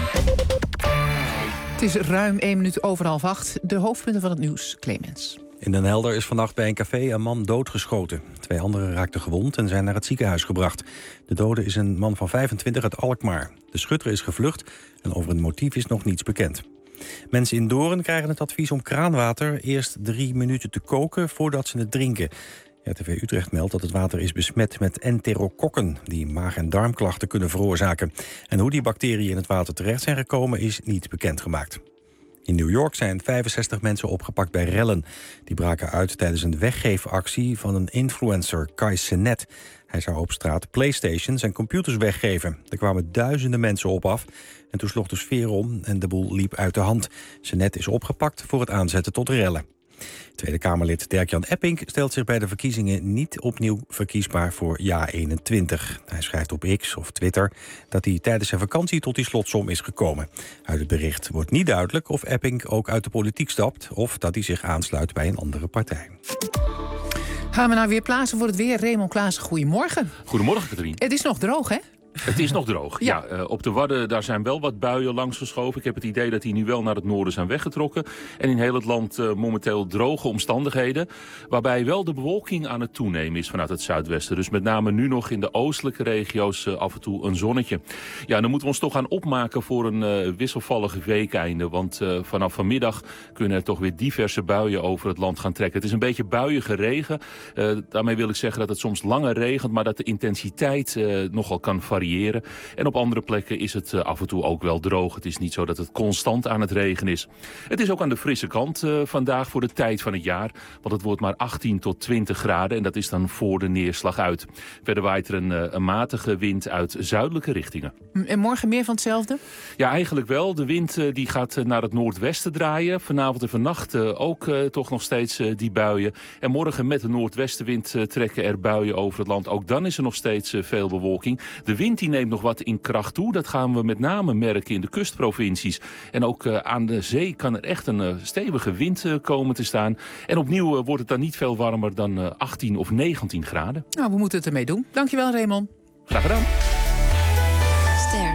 Het is ruim 1 minuut over 7:30. De hoofdpunten van het nieuws, Clemens. In Den Helder is vannacht bij een café een man doodgeschoten. 2 anderen raakten gewond en zijn naar het ziekenhuis gebracht. De dode is een man van 25 uit Alkmaar. De schutter is gevlucht en over het motief is nog niets bekend. Mensen in Doorn krijgen het advies om kraanwater eerst 3 minuten te koken voordat ze het drinken. RTV Utrecht meldt dat het water is besmet met enterokokken die maag- en darmklachten kunnen veroorzaken. En hoe die bacteriën in het water terecht zijn gekomen is niet bekendgemaakt. In New York zijn 65 mensen opgepakt bij rellen. Die braken uit tijdens een weggeefactie van een influencer, Kai Cenat. Hij zou op straat PlayStations en computers weggeven. Er kwamen duizenden mensen op af en toen sloeg de sfeer om en de boel liep uit de hand. Cenat is opgepakt voor het aanzetten tot rellen. Tweede Kamerlid Dirk-Jan Epping stelt zich bij de verkiezingen niet opnieuw verkiesbaar voor JA21. Hij schrijft op X of Twitter dat hij tijdens zijn vakantie tot die slotsom is gekomen. Uit het bericht wordt niet duidelijk of Epping ook uit de politiek stapt of dat hij zich aansluit bij een andere partij. Gaan we naar Weerplaatsen voor het weer. Raymond Klaassen, goedemorgen. Goedemorgen, Katrien. Het is nog droog, hè? Het is nog droog, ja. Op de Wadden daar zijn wel wat buien langs geschoven. Ik heb het idee dat die nu wel naar het noorden zijn weggetrokken. En in heel het land momenteel droge omstandigheden. Waarbij wel de bewolking aan het toenemen is vanuit het zuidwesten. Dus met name nu nog in de oostelijke regio's af en toe een zonnetje. Ja, dan moeten we ons toch gaan opmaken voor een wisselvallig weekeinde. Want vanaf vanmiddag kunnen er toch weer diverse buien over het land gaan trekken. Het is een beetje buiige regen. Daarmee wil ik zeggen dat het soms langer regent, maar dat de intensiteit nogal kan variëren. En op andere plekken is het af en toe ook wel droog. Het is niet zo dat het constant aan het regen is. Het is ook aan de frisse kant vandaag voor de tijd van het jaar. Want het wordt maar 18 tot 20 graden en dat is dan voor de neerslag uit. Verder waait er een matige wind uit zuidelijke richtingen. En morgen meer van hetzelfde? Ja, eigenlijk wel. De wind die gaat naar het noordwesten draaien. Vanavond en vannacht ook toch nog steeds die buien. En morgen met de noordwestenwind trekken er buien over het land. Ook dan is er nog steeds veel bewolking. De wind die neemt nog wat in kracht toe. Dat gaan we met name merken in de kustprovincies. En ook aan de zee kan er echt een stevige wind komen te staan. En opnieuw wordt het dan niet veel warmer dan 18 of 19 graden. Nou, we moeten het ermee doen. Dankjewel, Raymond. Graag gedaan. Ster.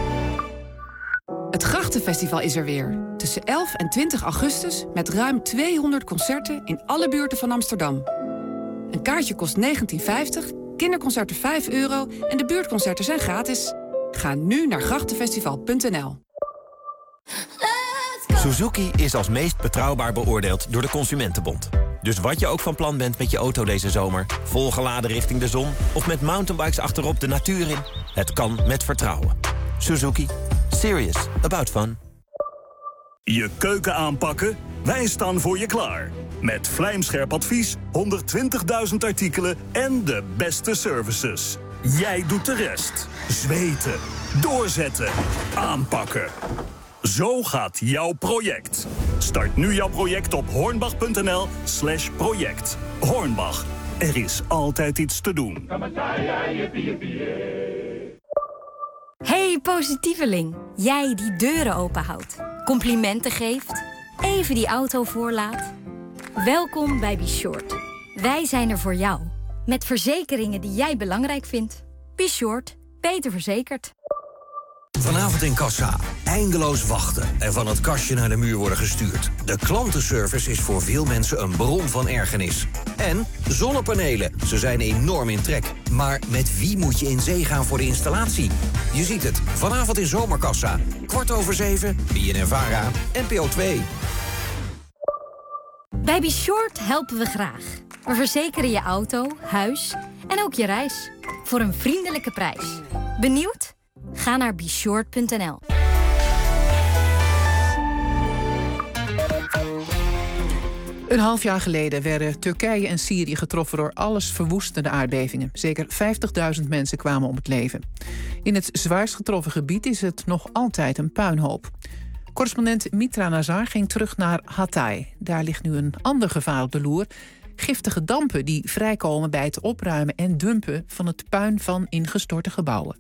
Het Grachtenfestival is er weer. Tussen 11 en 20 augustus met ruim 200 concerten in alle buurten van Amsterdam. Een kaartje kost €19,50, kinderconcerten €5 en de buurtconcerten zijn gratis. Ga nu naar grachtenfestival.nl. Suzuki is als meest betrouwbaar beoordeeld door de Consumentenbond. Dus wat je ook van plan bent met je auto deze zomer, volgeladen richting de zon of met mountainbikes achterop de natuur in, het kan met vertrouwen. Suzuki. Serious about fun. Je keuken aanpakken? Wij staan voor je klaar. Met vlijmscherp advies, 120.000 artikelen en de beste services. Jij doet de rest. Zweten, doorzetten, aanpakken. Zo gaat jouw project. Start nu jouw project op hornbach.nl/project. Hornbach, er is altijd iets te doen. Hey positieveling, jij die deuren openhoudt, complimenten geeft, even die auto voorlaat. Welkom bij Be Short. Wij zijn er voor jou, met verzekeringen die jij belangrijk vindt. Be Short, beter verzekerd. Vanavond in kassa. Eindeloos wachten en van het kastje naar de muur worden gestuurd. De klantenservice is voor veel mensen een bron van ergernis. En zonnepanelen. Ze zijn enorm in trek. Maar met wie moet je in zee gaan voor de installatie? Je ziet het. Vanavond in Zomerkassa. 7:15, BNN-Vara, NPO 2. Bij Be Short helpen we graag. We verzekeren je auto, huis en ook je reis. Voor een vriendelijke prijs. Benieuwd? Ga naar beshort.nl. Een half jaar geleden werden Turkije en Syrië getroffen door allesverwoestende aardbevingen. Zeker 50.000 mensen kwamen om het leven. In het zwaarst getroffen gebied is het nog altijd een puinhoop. Correspondent Mitra Nazar ging terug naar Hatay. Daar ligt nu een ander gevaar op de loer. Giftige dampen die vrijkomen bij het opruimen en dumpen van het puin van ingestorte gebouwen.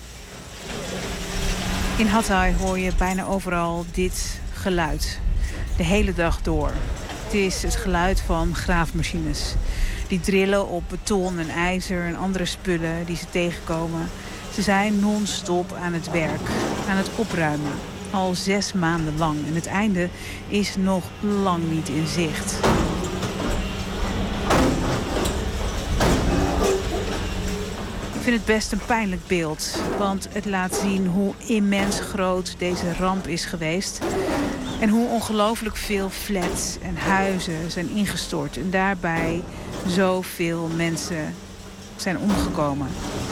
In Hatay hoor je bijna overal dit geluid. De hele dag door. Het is het geluid van graafmachines. Die drillen op beton en ijzer en andere spullen die ze tegenkomen. Ze zijn non-stop aan het werk, aan het opruimen. Al 6 maanden lang. En het einde is nog lang niet in zicht. Ik vind het best een pijnlijk beeld. Want het laat zien hoe immens groot deze ramp is geweest. En hoe ongelooflijk veel flats en huizen zijn ingestort. En daarbij zoveel mensen zijn omgekomen.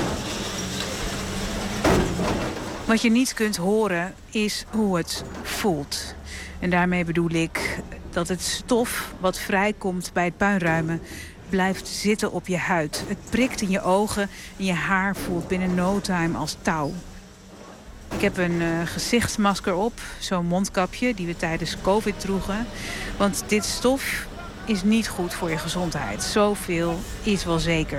Wat je niet kunt horen is hoe het voelt. En daarmee bedoel ik dat het stof wat vrijkomt bij het puinruimen blijft zitten op je huid. Het prikt in je ogen en je haar voelt binnen no time als touw. Ik heb een gezichtsmasker op, zo'n mondkapje die we tijdens COVID droegen. Want dit stof is niet goed voor je gezondheid. Zoveel is wel zeker.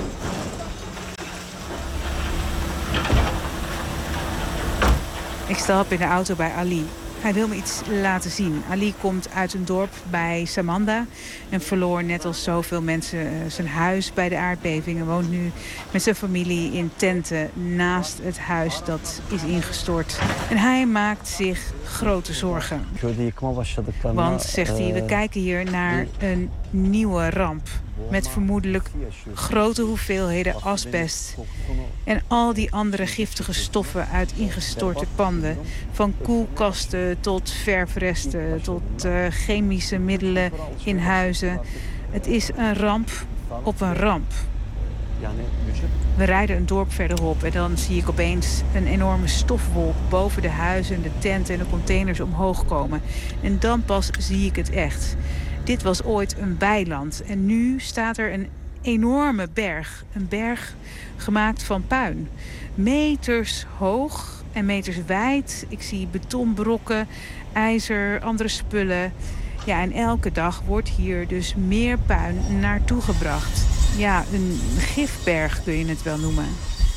Ik stap in de auto bij Ali. Hij wil me iets laten zien. Ali komt uit een dorp bij Samanda en verloor net als zoveel mensen zijn huis bij de aardbeving. En woont nu met zijn familie in tenten naast het huis dat is ingestort. En hij maakt zich grote zorgen. Want, zegt hij, we kijken hier naar een nieuwe ramp. Met vermoedelijk grote hoeveelheden asbest. En al die andere giftige stoffen uit ingestorte panden. Van koelkasten tot verfresten, tot chemische middelen in huizen. Het is een ramp op een ramp. We rijden een dorp verderop en dan zie ik opeens een enorme stofwolk boven de huizen, de tenten en de containers omhoog komen. En dan pas zie ik het echt. Dit was ooit een weiland en nu staat er een enorme berg. Een berg gemaakt van puin. Meters hoog en meters wijd. Ik zie betonbrokken, ijzer, andere spullen. Ja, en elke dag wordt hier dus meer puin naartoe gebracht. Ja, een gifberg kun je het wel noemen.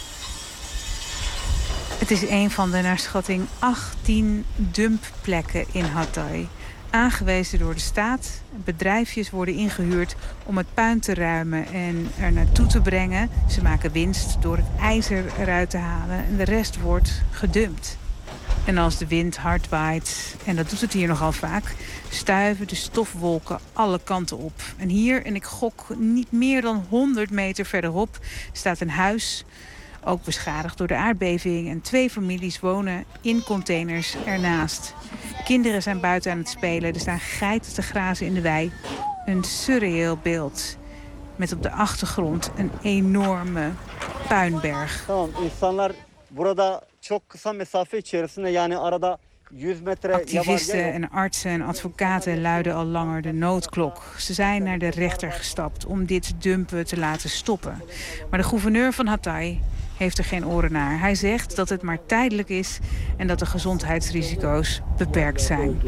Het is een van de naar schatting 18 dumpplekken in Hatay. Aangewezen door de staat. Bedrijfjes worden ingehuurd om het puin te ruimen en er naartoe te brengen. Ze maken winst door het ijzer eruit te halen en de rest wordt gedumpt. En als de wind hard waait, en dat doet het hier nogal vaak, stuiven de stofwolken alle kanten op. En hier, en ik gok niet meer dan 100 meter verderop, staat een huis, ook beschadigd door de aardbeving. En 2 families wonen in containers ernaast. Kinderen zijn buiten aan het spelen, er staan geiten te grazen in de wei. Een surreëel beeld, met op de achtergrond een enorme puinberg. Burada çok kısa mesafe içerisinde yani arada Activisten en artsen en advocaten luiden al langer de noodklok. Ze zijn naar de rechter gestapt om dit dumpen te laten stoppen. Maar de gouverneur van Hatay heeft er geen oren naar. Hij zegt dat het maar tijdelijk is en dat de gezondheidsrisico's beperkt zijn.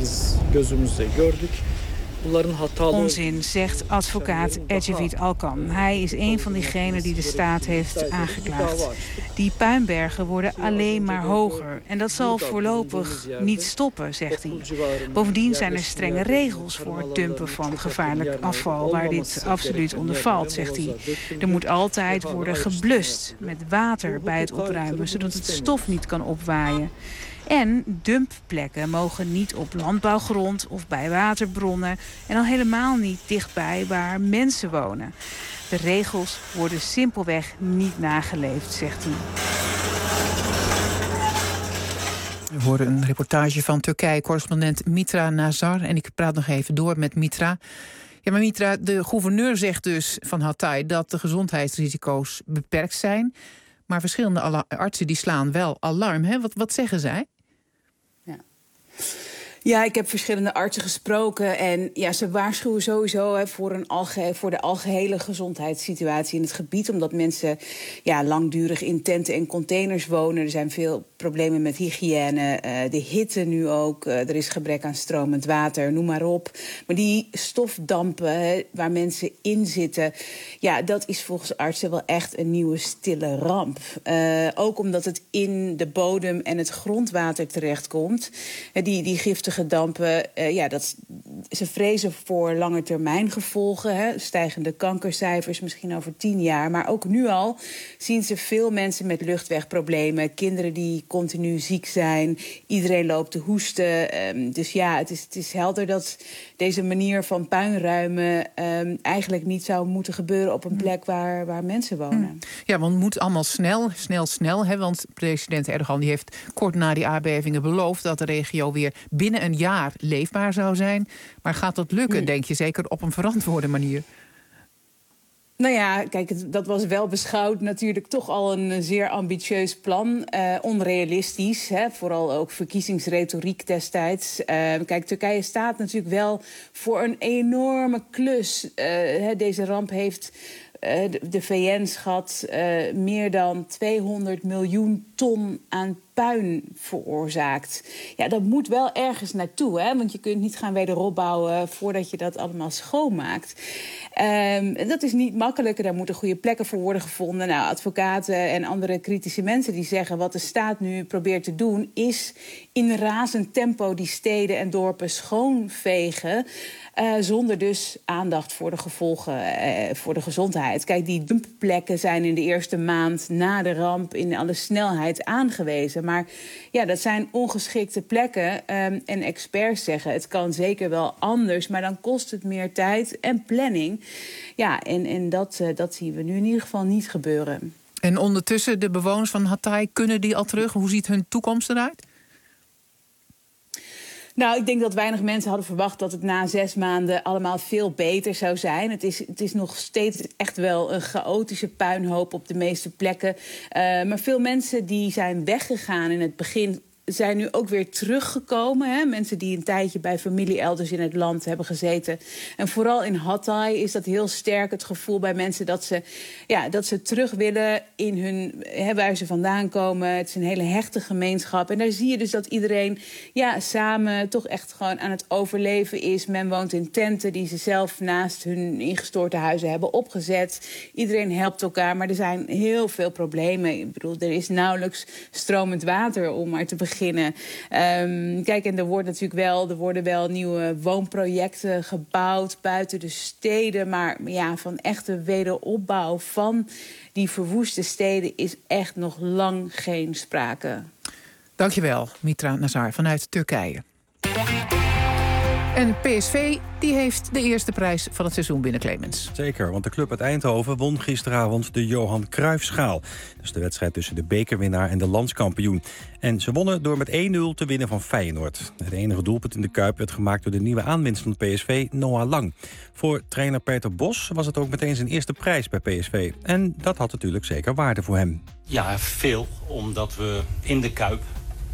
Onzin, zegt advocaat Ecevit Alkan. Hij is een van diegenen die de staat heeft aangeklaagd. Die puinbergen worden alleen maar hoger. En dat zal voorlopig niet stoppen, zegt hij. Bovendien zijn er strenge regels voor het dumpen van gevaarlijk afval, waar dit absoluut onder valt, zegt hij. Er moet altijd worden geblust met water bij het opruimen, zodat het stof niet kan opwaaien. En dumpplekken mogen niet op landbouwgrond of bij waterbronnen en al helemaal niet dichtbij waar mensen wonen. De regels worden simpelweg niet nageleefd, zegt hij. We horen een reportage van Turkije-correspondent Mitra Nazar. En ik praat nog even door met Mitra. Ja, maar Mitra, de gouverneur zegt dus van Hatay dat de gezondheidsrisico's beperkt zijn. Maar verschillende artsen die slaan wel alarm. Hè? Wat zeggen zij? Ja, ik heb verschillende artsen gesproken en ja, ze waarschuwen sowieso voor de algehele gezondheidssituatie in het gebied. Omdat mensen langdurig in tenten en containers wonen. Er zijn veel problemen met hygiëne, de hitte nu ook. Er is gebrek aan stromend water, noem maar op. Maar die stofdampen waar mensen in zitten, ja, dat is volgens artsen wel echt een nieuwe stille ramp. Ook omdat het in de bodem en het grondwater terechtkomt. Die giftige dampen, ze vrezen voor langetermijngevolgen. Stijgende kankercijfers misschien over 10 jaar. Maar ook nu al zien ze veel mensen met luchtwegproblemen. Kinderen die continu ziek zijn. Iedereen loopt te hoesten. Dus ja, het is helder dat deze manier van puinruimen eigenlijk niet zou moeten gebeuren op een plek waar mensen wonen. Ja, want het moet allemaal snel. Hè, want president Erdogan die heeft kort na die aardbevingen beloofd dat de regio weer binnen een jaar leefbaar zou zijn. Maar gaat dat lukken, denk je, zeker op een verantwoorde manier? Nou ja, kijk, dat was wel beschouwd natuurlijk toch al een zeer ambitieus plan. Onrealistisch, vooral ook verkiezingsretoriek destijds. Kijk, Turkije staat natuurlijk wel voor een enorme klus. Deze ramp heeft de VN schat meer dan 200 miljoen ton aan puin veroorzaakt. Ja, dat moet wel ergens naartoe, hè? Want je kunt niet gaan wederopbouwen voordat je dat allemaal schoonmaakt. Dat is niet makkelijk. Daar moeten goede plekken voor worden gevonden. Nou, advocaten en andere kritische mensen die zeggen wat de staat nu probeert te doen is in razend tempo die steden en dorpen schoonvegen. Zonder dus aandacht voor de gevolgen voor de gezondheid. Kijk, die dumpplekken zijn in de eerste maand na de ramp in alle snelheid aangewezen. Maar ja, dat zijn ongeschikte plekken. En experts zeggen het kan zeker wel anders, maar dan kost het meer tijd en planning. Ja, en dat zien we nu in ieder geval niet gebeuren. En ondertussen, de bewoners van Hatay, kunnen die al terug? Hoe ziet hun toekomst eruit? Nou, ik denk dat weinig mensen hadden verwacht dat het na 6 maanden allemaal veel beter zou zijn. Het is nog steeds echt wel een chaotische puinhoop op de meeste plekken. Maar veel mensen die zijn weggegaan in het begin zijn nu ook weer teruggekomen. Hè? Mensen die een tijdje bij familie elders in het land hebben gezeten. En vooral in Hatay is dat heel sterk het gevoel bij mensen dat ze terug willen in waar ze vandaan komen. Het is een hele hechte gemeenschap. En daar zie je dus dat iedereen samen toch echt gewoon aan het overleven is. Men woont in tenten die ze zelf naast hun ingestorte huizen hebben opgezet. Iedereen helpt elkaar, maar er zijn heel veel problemen. Ik bedoel, er is nauwelijks stromend water om maar te beginnen. Kijk, en er worden wel nieuwe woonprojecten gebouwd buiten de steden. Maar ja, van echte wederopbouw van die verwoeste steden is echt nog lang geen sprake. Dankjewel, Mitra Nazar vanuit Turkije. En PSV die heeft de eerste prijs van het seizoen binnen, Clemens. Zeker, want de club uit Eindhoven won gisteravond de Johan Cruijffschaal. Dus de wedstrijd tussen de bekerwinnaar en de landskampioen. En ze wonnen door met 1-0 te winnen van Feyenoord. Het enige doelpunt in de Kuip werd gemaakt door de nieuwe aanwinst van PSV, Noah Lang. Voor trainer Peter Bos was het ook meteen zijn eerste prijs bij PSV. En dat had natuurlijk zeker waarde voor hem. Ja, veel, omdat we in de Kuip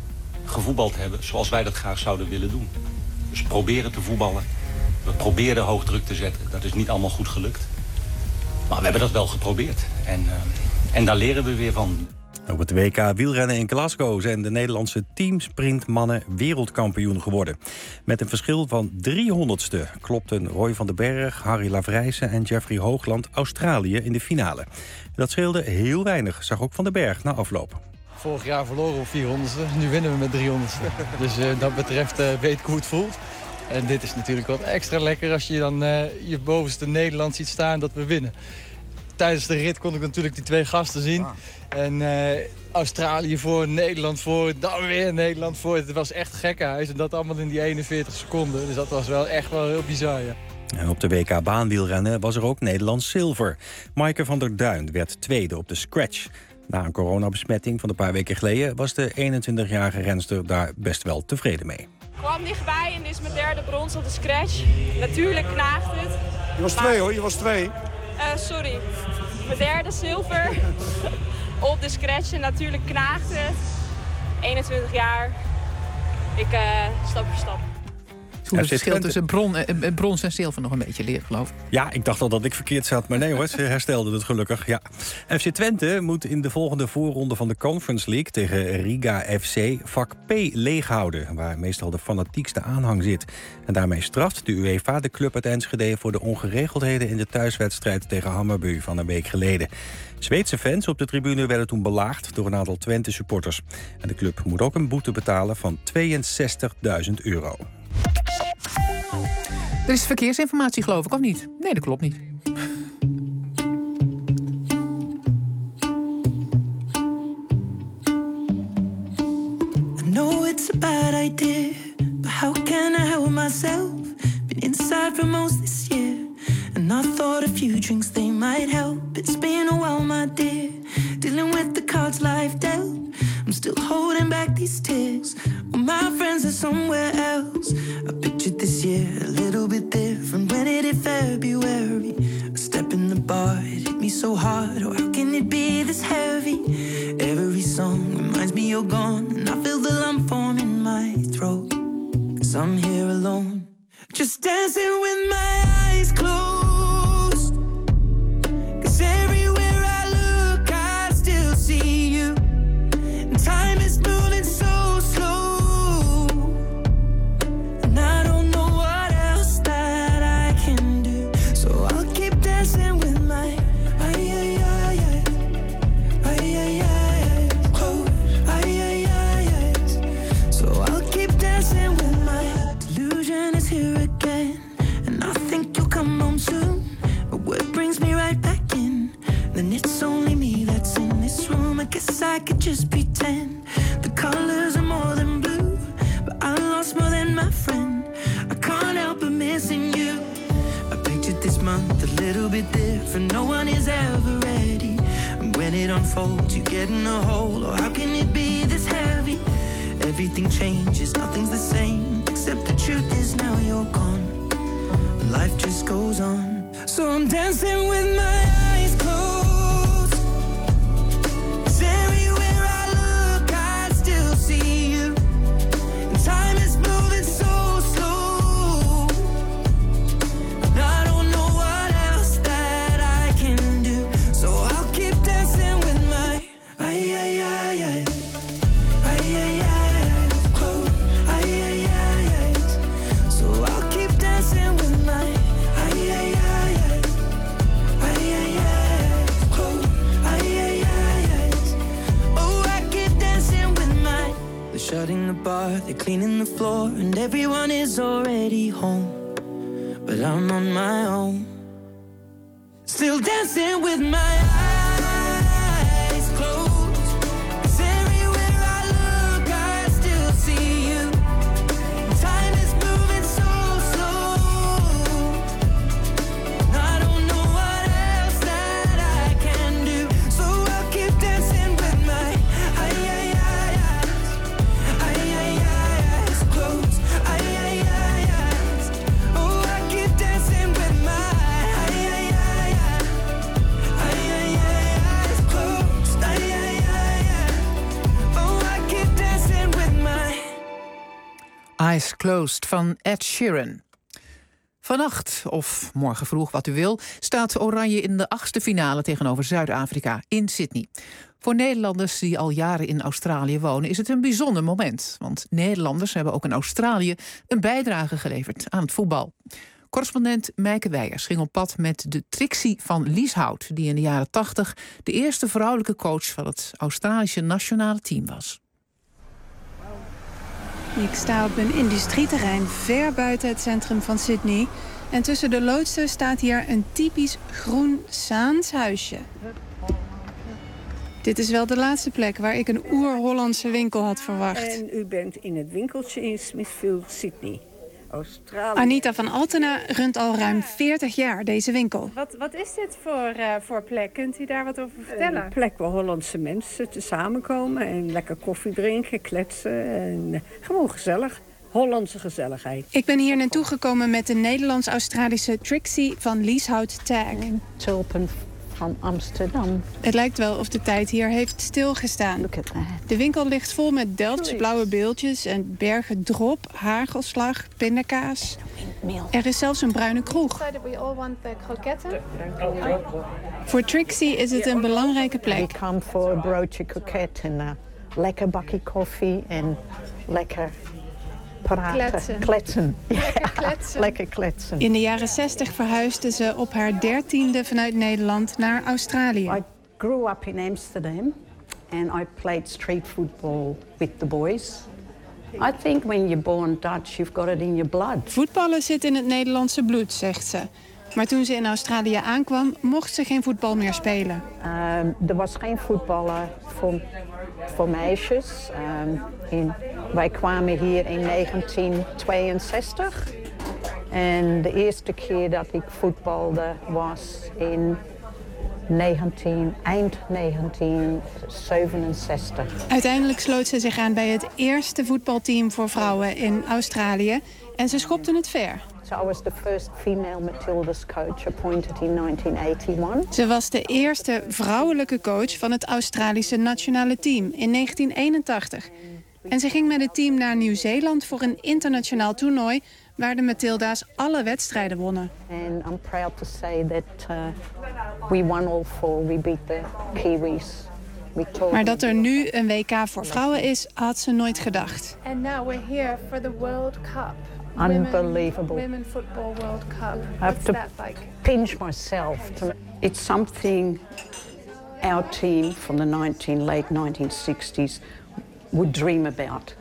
gevoetbald hebben zoals wij dat graag zouden willen doen. Dus proberen te voetballen. We probeerden hoog druk te zetten. Dat is niet allemaal goed gelukt. Maar we hebben dat wel geprobeerd. En daar leren we weer van. Op het WK wielrennen in Glasgow zijn de Nederlandse teamsprintmannen wereldkampioen geworden. Met een verschil van 300ste klopten Roy van den Berg, Harry Lavrijsen en Jeffrey Hoogland Australië in de finale. Dat scheelde heel weinig, zag ook Van den Berg na afloop. Vorig jaar verloren op 400ste, nu winnen we met 300ste. Dus dat betreft weet ik hoe het voelt. En dit is natuurlijk wat extra lekker als je dan je bovenste Nederland ziet staan dat we winnen. Tijdens de rit kon ik natuurlijk die 2 gasten zien. En Australië voor, Nederland voor, dan weer Nederland voor. Het was echt gekkenhuis en dat allemaal in die 41 seconden. Dus dat was wel echt wel heel bizar, ja. En op de WK baanwielrennen was er ook Nederlands zilver. Maaike van der Duin werd tweede op de scratch. Na een coronabesmetting van een paar weken geleden was de 21-jarige renster daar best wel tevreden mee. Ik kwam dichtbij en dit is mijn 3e brons op de scratch. Natuurlijk knaagt het. Je was 2 hoor, je was 2. Sorry. Mijn 3e zilver op de scratch en natuurlijk knaagt het. 21 jaar. Ik stap voor stap. Hoe het verschil tussen brons en zilver nog een beetje leren, geloof ik. Ja, ik dacht al dat ik verkeerd zat, maar nee hoor, ze herstelde het gelukkig. Ja. FC Twente moet in de volgende voorronde van de Conference League tegen Riga FC vak P leeghouden, waar meestal de fanatiekste aanhang zit. En daarmee straft de UEFA de club uit Enschede voor de ongeregeldheden in de thuiswedstrijd tegen Hammarby van een week geleden. Zweedse fans op de tribune werden toen belaagd door een aantal Twente-supporters. En de club moet ook een boete betalen van €62.000. Er is verkeersinformatie, geloof ik, of niet? Nee, dat klopt niet. I know it's a bad idea, but how can I help myself? Been inside for most this year, and I thought a few drinks they might help. It's been a while, my dear, dealing with the cards life dealt. I'm still holding back these tears. Well, my friends are somewhere else. I pictured this year a little bit different. When it hit February, a step in the bar, it hit me so hard. Oh, how can it be this heavy? Every song reminds me you're gone, and I feel the lump form in my throat. 'Cause I'm here alone, just dancing with my eyes closed. 'Cause everywhere I look, I still see you. Time is moving so slow, and I don't know what else that I can do. So I'll keep dancing with my So I'll keep dancing with my delusion is here again, and I think you'll come home soon. But what brings me right back in? Then it's only me that's in this room. I guess I could just pretend the colors are more than blue, but I lost more than my friend. I can't help but missing you. I pictured this month a little bit different. No one is ever ready, and when it unfolds you get in a hole. Oh, how can it be this heavy? Everything changes, nothing's the same, except the truth is now you're gone. Life just goes on, so I'm dancing with my eyes closed. 'Cause everywhere I look, I still see you. And time is moving so slow, and I don't know what else that I can do. So I'll keep dancing with my So I'll keep dancing with my Oh, I keep dancing with my. They're shutting the bar, they're cleaning the floor, and everyone is already home, but I'm on my own, still dancing with my eyes closed. 'Cause everywhere I look, I still see you. Time is moving so slow, and I don't know what else that I can do. So I'll keep dancing with my eyes closed. Oh, I keep dancing with my Eyes Closed van Ed Sheeran. Vannacht, of morgen vroeg, wat u wil, staat Oranje in de 8e finale tegenover Zuid-Afrika in Sydney. Voor Nederlanders die al jaren in Australië wonen is het een bijzonder moment. Want Nederlanders hebben ook in Australië een bijdrage geleverd aan het voetbal. Correspondent Mijke Weijers ging op pad met de Trixie van Lieshout, die in de jaren 80 de eerste vrouwelijke coach van het Australische nationale team was. Ik sta op een industrieterrein ver buiten het centrum van Sydney. En tussen de loodsen staat hier een typisch groen Saans huisje. Dit is wel de laatste plek waar ik een oer-Hollandse winkel had verwacht. En u bent in het winkeltje in Smithfield, Sydney, Australië. Anita van Altena runt al ruim 40 jaar deze winkel. Wat is dit voor plek? Kunt u daar wat over vertellen? Een plek waar Hollandse mensen te samenkomen en lekker koffie drinken, kletsen. En gewoon gezellig. Hollandse gezelligheid. Ik ben hier naartoe gekomen met de Nederlands-Australische Trixie van Lieshout Tag. Tulpen van Amsterdam. Het lijkt wel of de tijd hier heeft stilgestaan. De winkel ligt vol met Delfts blauwe beeldjes en bergen drop, hagelslag, pindakaas. Er is zelfs een bruine kroeg. Voor Trixie is het een belangrijke plek. Ik kom voor een broodje kroket en een lekker bakje koffie en lekker praten. Kletsen. Lekker kletsen. Lekker kletsen. In de jaren 60 verhuisde ze op haar 13e vanuit Nederland naar Australië. I grew up in Amsterdam and I played street football with the boys. I think when you're born Dutch, you've got it in your blood. Voetballen zit in het Nederlandse bloed, zegt ze. Maar toen ze in Australië aankwam, mocht ze geen voetbal meer spelen. Er was geen voetballen voor meisjes. Wij kwamen hier in 1962. En de eerste keer dat ik voetbalde was in eind 1967. Uiteindelijk sloot ze zich aan bij het eerste voetbalteam voor vrouwen in Australië. En ze schopte het ver. So I was the first female Matildas coach appointed in 1981. Ze was de eerste vrouwelijke coach van het Australische nationale team in 1981. En ze ging met het team naar Nieuw-Zeeland voor een internationaal toernooi waar de Matilda's alle wedstrijden wonnen. And I'm proud to say that we won all four. We beat the Kiwis. Maar dat er nu een WK voor vrouwen is, had ze nooit gedacht. And now we're here for the World Cup. Unbelievable. Women Football World Cup. I have What's to that like? pinch myself. It's something our team from the late 1960s would dream about.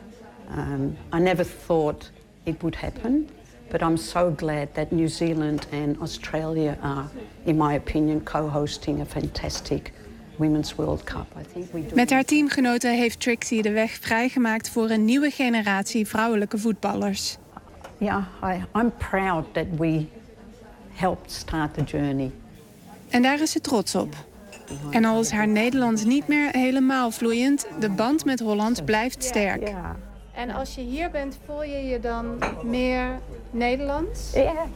I never thought it would happen, but I'm so glad that New Zealand and Australia are, in my opinion, co-hosting a fantastic Women's World Cup. I think we do. Met haar teamgenoten heeft Trixie de weg vrijgemaakt voor een nieuwe generatie vrouwelijke voetballers. Yeah, I'm proud that we helped start the journey. En daar is ze trots op. En al is haar Nederlands niet meer helemaal vloeiend, de band met Holland blijft sterk. Ja. En als je hier bent, voel je je dan meer Nederlands?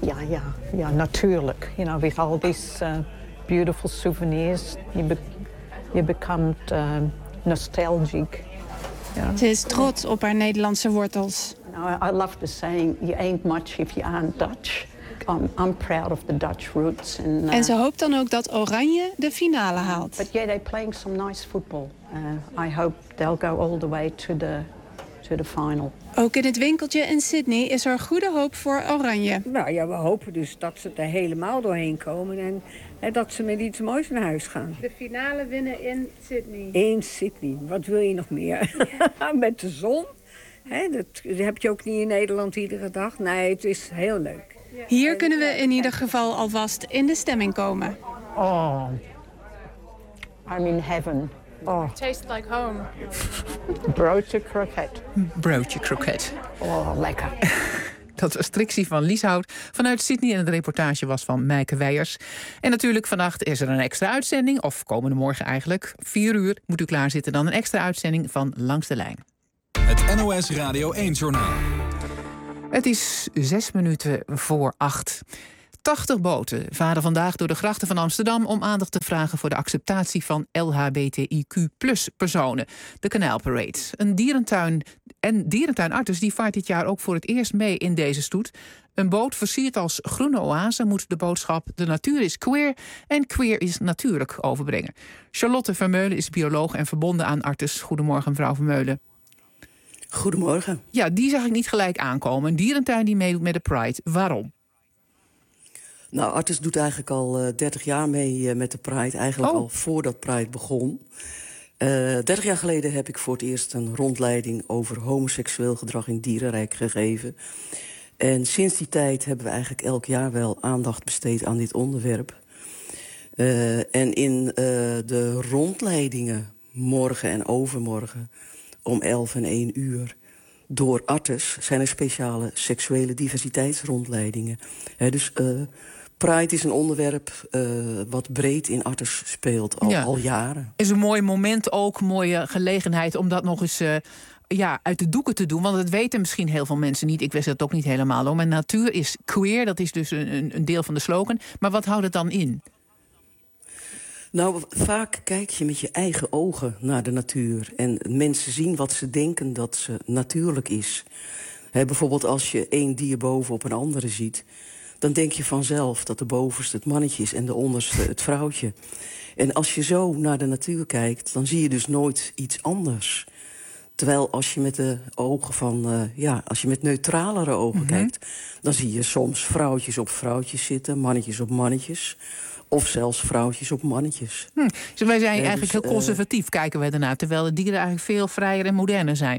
Ja, natuurlijk. You know, with all these beautiful souvenirs, you become nostalgic. Yeah. Ze is trots op haar Nederlandse wortels. I love the saying, you ain't much if you aren't Dutch. I'm proud of the Dutch roots. En ze hoopt dan ook dat Oranje de finale haalt. But yeah, they're playing some nice football. I hope they'll go all the way to the final. Ook in het winkeltje in Sydney is er goede hoop voor Oranje. Nou ja, we hopen dus dat ze er helemaal doorheen komen en dat ze met iets moois naar huis gaan. De finale winnen in Sydney. In Sydney. Wat wil je nog meer? Ja. Met de zon. Dat heb je ook niet in Nederland iedere dag. Nee, het is heel leuk. Hier kunnen we in ieder geval alvast in de stemming komen. Oh, I'm in heaven. Oh. Tastes like home. Broodje kroket. Broodje kroket. Oh, lekker. Dat was Trixie van Lieshout vanuit Sydney en de reportage was van Mijke Weijers. En natuurlijk vannacht is er een extra uitzending, of komende morgen eigenlijk. 4 uur moet u klaarzitten, dan een extra uitzending van Langs de Lijn. Het NOS Radio 1-journaal. Het is 6 minuten voor 8. 80 boten varen vandaag door de grachten van Amsterdam om aandacht te vragen voor de acceptatie van LHBTIQ+-personen. De Kanaalparade. Een dierentuin Artis die vaart dit jaar ook voor het eerst mee in deze stoet. Een boot versierd als groene oase moet de boodschap "de natuur is queer en queer is natuurlijk" overbrengen. Charlotte Vermeulen is bioloog en verbonden aan Artis. Goedemorgen, mevrouw Vermeulen. Goedemorgen. Ja, die zag ik niet gelijk aankomen. Een dierentuin die meedoet met de Pride. Waarom? Nou, Artis doet eigenlijk al 30 jaar mee met de Pride. Eigenlijk al voordat Pride begon. 30 jaar geleden heb ik voor het eerst een rondleiding over homoseksueel gedrag in dierenrijk gegeven. En sinds die tijd hebben we eigenlijk elk jaar wel aandacht besteed aan dit onderwerp. En in de rondleidingen morgen en overmorgen om 11 en 1 uur door Artis zijn er speciale seksuele diversiteitsrondleidingen. Dus Pride is een onderwerp wat breed in Artis speelt al jaren. Is een mooi moment ook, een mooie gelegenheid om dat nog eens uit de doeken te doen. Want dat weten misschien heel veel mensen niet. Ik wist dat ook niet helemaal hoor. Maar natuur is queer, dat is dus een deel van de slogan. Maar wat houdt het dan in? Nou, vaak kijk je met je eigen ogen naar de natuur. En mensen zien wat ze denken dat ze natuurlijk is. Bijvoorbeeld als je één dier boven op een andere ziet, dan denk je vanzelf dat de bovenste het mannetje is en de onderste het vrouwtje. En als je zo naar de natuur kijkt, dan zie je dus nooit iets anders. Terwijl als je met de ogen van, als je met neutralere ogen kijkt, dan zie je soms vrouwtjes op vrouwtjes zitten, mannetjes op mannetjes. Of zelfs vrouwtjes op mannetjes. Dus wij zijn eigenlijk heel conservatief, kijken wij ernaar. Terwijl de dieren eigenlijk veel vrijer en moderner zijn.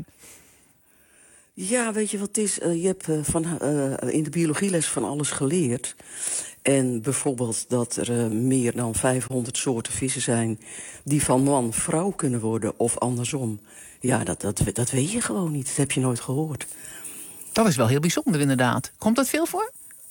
Ja, weet je wat het is? Je hebt in de biologieles van alles geleerd. En bijvoorbeeld dat er meer dan 500 soorten vissen zijn die van man vrouw kunnen worden of andersom. Ja, dat weet je gewoon niet. Dat heb je nooit gehoord. Dat is wel heel bijzonder inderdaad. Komt dat veel voor?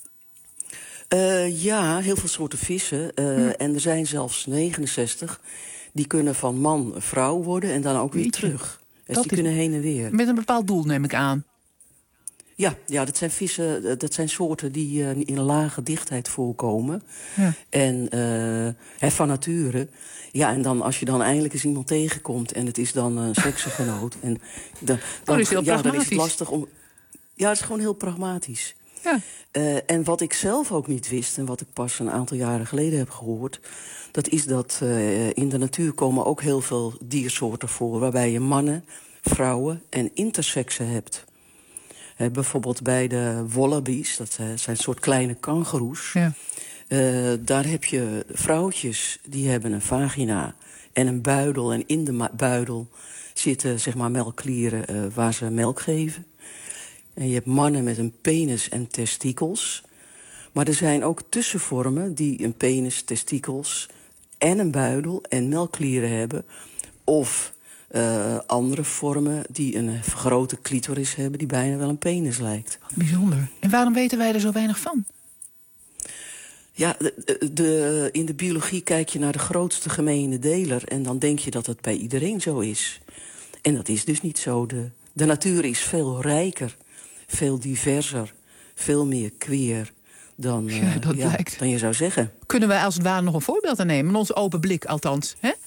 Ja, heel veel soorten vissen. En er zijn zelfs 69 die kunnen van man vrouw worden en dan ook weer terug. Dus die kunnen heen en weer. Met een bepaald doel, neem ik aan. Ja, dat zijn vissen, dat zijn soorten die in lage dichtheid voorkomen. Ja. En van nature. Ja, en dan als je dan eindelijk eens iemand tegenkomt en het is dan een seksgenoot. En dan is heel pragmatisch. Dan is het lastig om. Ja, het is gewoon heel pragmatisch. Ja. En wat ik zelf ook niet wist en wat ik pas een aantal jaren geleden heb gehoord, dat is dat in de natuur komen ook heel veel diersoorten voor, waarbij je mannen, vrouwen en intersexen hebt. Bijvoorbeeld bij de wallabies, dat zijn een soort kleine kangoeroes. Ja. Daar heb je vrouwtjes, die hebben een vagina en een buidel. En in de buidel zitten zeg maar melkklieren waar ze melk geven. En je hebt mannen met een penis en testikels. Maar er zijn ook tussenvormen die een penis, testikels en een buidel en melkklieren hebben. Of andere vormen die een grote clitoris hebben die bijna wel een penis lijkt. Bijzonder. En waarom weten wij er zo weinig van? Ja, in de biologie kijk je naar de grootste gemene deler en dan denk je dat het bij iedereen zo is. En dat is dus niet zo. De natuur is veel rijker, veel diverser, veel meer queer dan, dan je zou zeggen. Kunnen wij als het ware nog een voorbeeld aan nemen? Met onze open blik althans, hè?